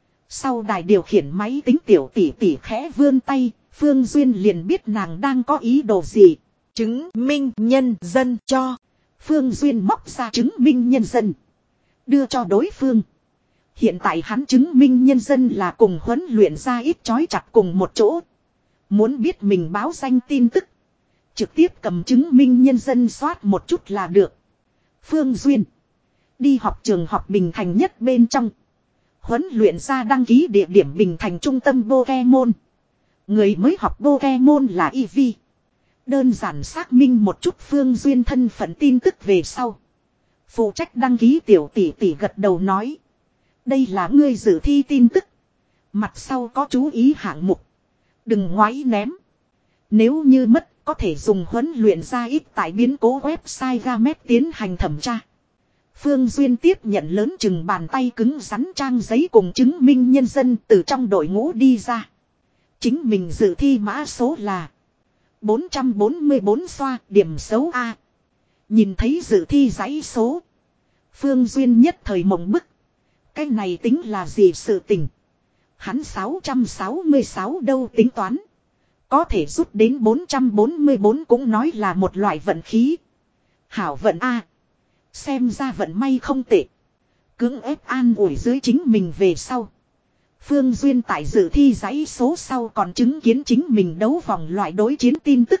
Sau đài điều khiển máy tính tiểu tỷ tỷ khẽ vươn tay, Phương Duyên liền biết nàng đang có ý đồ gì. Chứng minh nhân dân cho. Phương Duyên móc ra chứng minh nhân dân. Đưa cho đối phương. Hiện tại hắn chứng minh nhân dân là cùng huấn luyện ra ít chói chặt cùng một chỗ. Muốn biết mình báo danh tin tức. Trực tiếp cầm chứng minh nhân dân soát một chút là được. Phương Duyên. Đi học trường học Bình Thành nhất bên trong. Huấn luyện ra đăng ký địa điểm Bình Thành trung tâm Pokemon. Người mới học Pokemon là Eevee. Đơn giản xác minh một chút Phương Duyên thân phận tin tức về sau. Phụ trách đăng ký tiểu tỷ tỷ gật đầu nói. Đây là ngươi dự thi tin tức. Mặt sau có chú ý hạng mục. Đừng ngoáy ném. Nếu như mất có thể dùng huấn luyện ra ít tại biến cố website Gamet tiến hành thẩm tra. Phương Duyên tiếp nhận lớn chừng bàn tay cứng rắn trang giấy cùng chứng minh nhân dân từ trong đội ngũ đi ra. Chính mình dự thi mã số là bốn trăm bốn mươi bốn xoa điểm xấu A. Nhìn thấy dự thi dãy số. Phương Duyên nhất thời mộng bức. Cái này tính là gì sự tình. Hắn sáu trăm sáu mươi sáu đâu tính toán. Có thể rút đến bốn trăm bốn mươi bốn cũng nói là một loại vận khí. Hảo vận A. Xem ra vận may không tệ. Cưỡng ép an ủi dưới chính mình về sau. Phương Duyên tại dự thi dãy số sau còn chứng kiến chính mình đấu vòng loại đối chiến tin tức.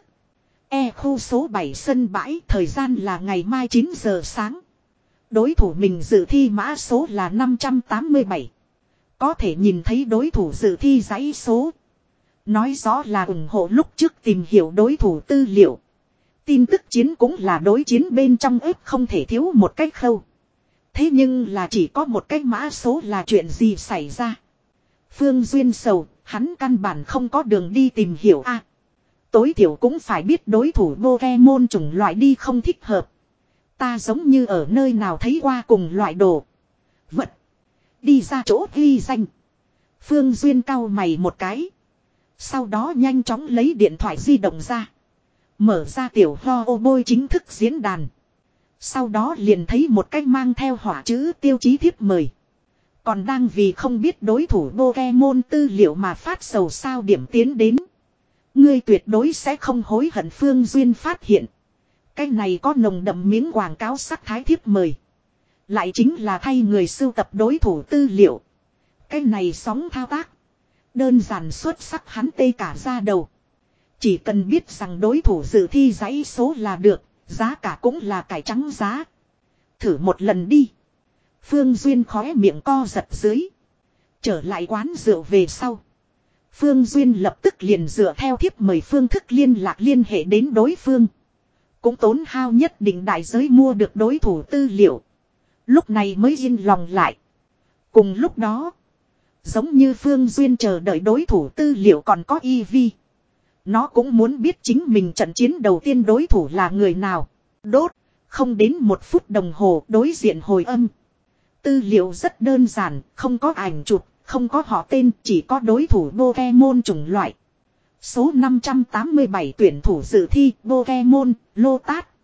E khu số bảy sân bãi thời gian là ngày mai chín giờ sáng. Đối thủ mình dự thi mã số là năm trăm tám mươi bảy. Có thể nhìn thấy đối thủ dự thi dãy số. Nói rõ là ủng hộ lúc trước tìm hiểu đối thủ tư liệu. Tin tức chiến cũng là đối chiến bên trong ếp không thể thiếu một cách khâu. Thế nhưng là chỉ có một cái mã số là chuyện gì xảy ra. Phương Duyên sầu, hắn căn bản không có đường đi tìm hiểu a. À, tối thiểu cũng phải biết đối thủ Pokemon chủng loại đi không thích hợp. Ta giống như ở nơi nào thấy qua cùng loại đồ vật. Đi ra chỗ ghi danh. Phương Duyên cau mày một cái. Sau đó nhanh chóng lấy điện thoại di động ra. Mở ra tiểu ho ô bôi chính thức diễn đàn. Sau đó liền thấy một cách mang theo hỏa chữ tiêu chí thiếp mời. Còn đang vì không biết đối thủ Pokemon tư liệu mà phát sầu sao điểm tiến đến. Ngươi tuyệt đối sẽ không hối hận. Phương Duyên phát hiện. Cái này có nồng đậm miếng quảng cáo sắc thái thiếp mời. Lại chính là thay người sưu tập đối thủ tư liệu. Cái này sóng thao tác. Đơn giản xuất sắc hắn tê cả ra đầu. Chỉ cần biết rằng đối thủ dự thi dãy số là được. Giá cả cũng là cải trắng giá. Thử một lần đi. Phương Duyên khóe miệng co giật dưới. Trở lại quán rượu về sau. Phương Duyên lập tức liền dựa theo thiếp mời phương thức liên lạc liên hệ đến đối phương. cũng tốn hao nhất định đại giới mua được đối thủ tư liệu. Lúc này mới yên lòng lại. Cùng lúc đó, giống như Phương Duyên chờ đợi đối thủ tư liệu còn có e vê. Nó cũng muốn biết chính mình trận chiến đầu tiên đối thủ là người nào. Đốt, không đến một phút đồng hồ đối diện hồi âm. Tư liệu rất đơn giản, không có ảnh chụp, không có họ tên, chỉ có đối thủ Pokemon chủng loại. Số năm trăm tám mươi bảy tuyển thủ dự thi Pokemon, Lotat.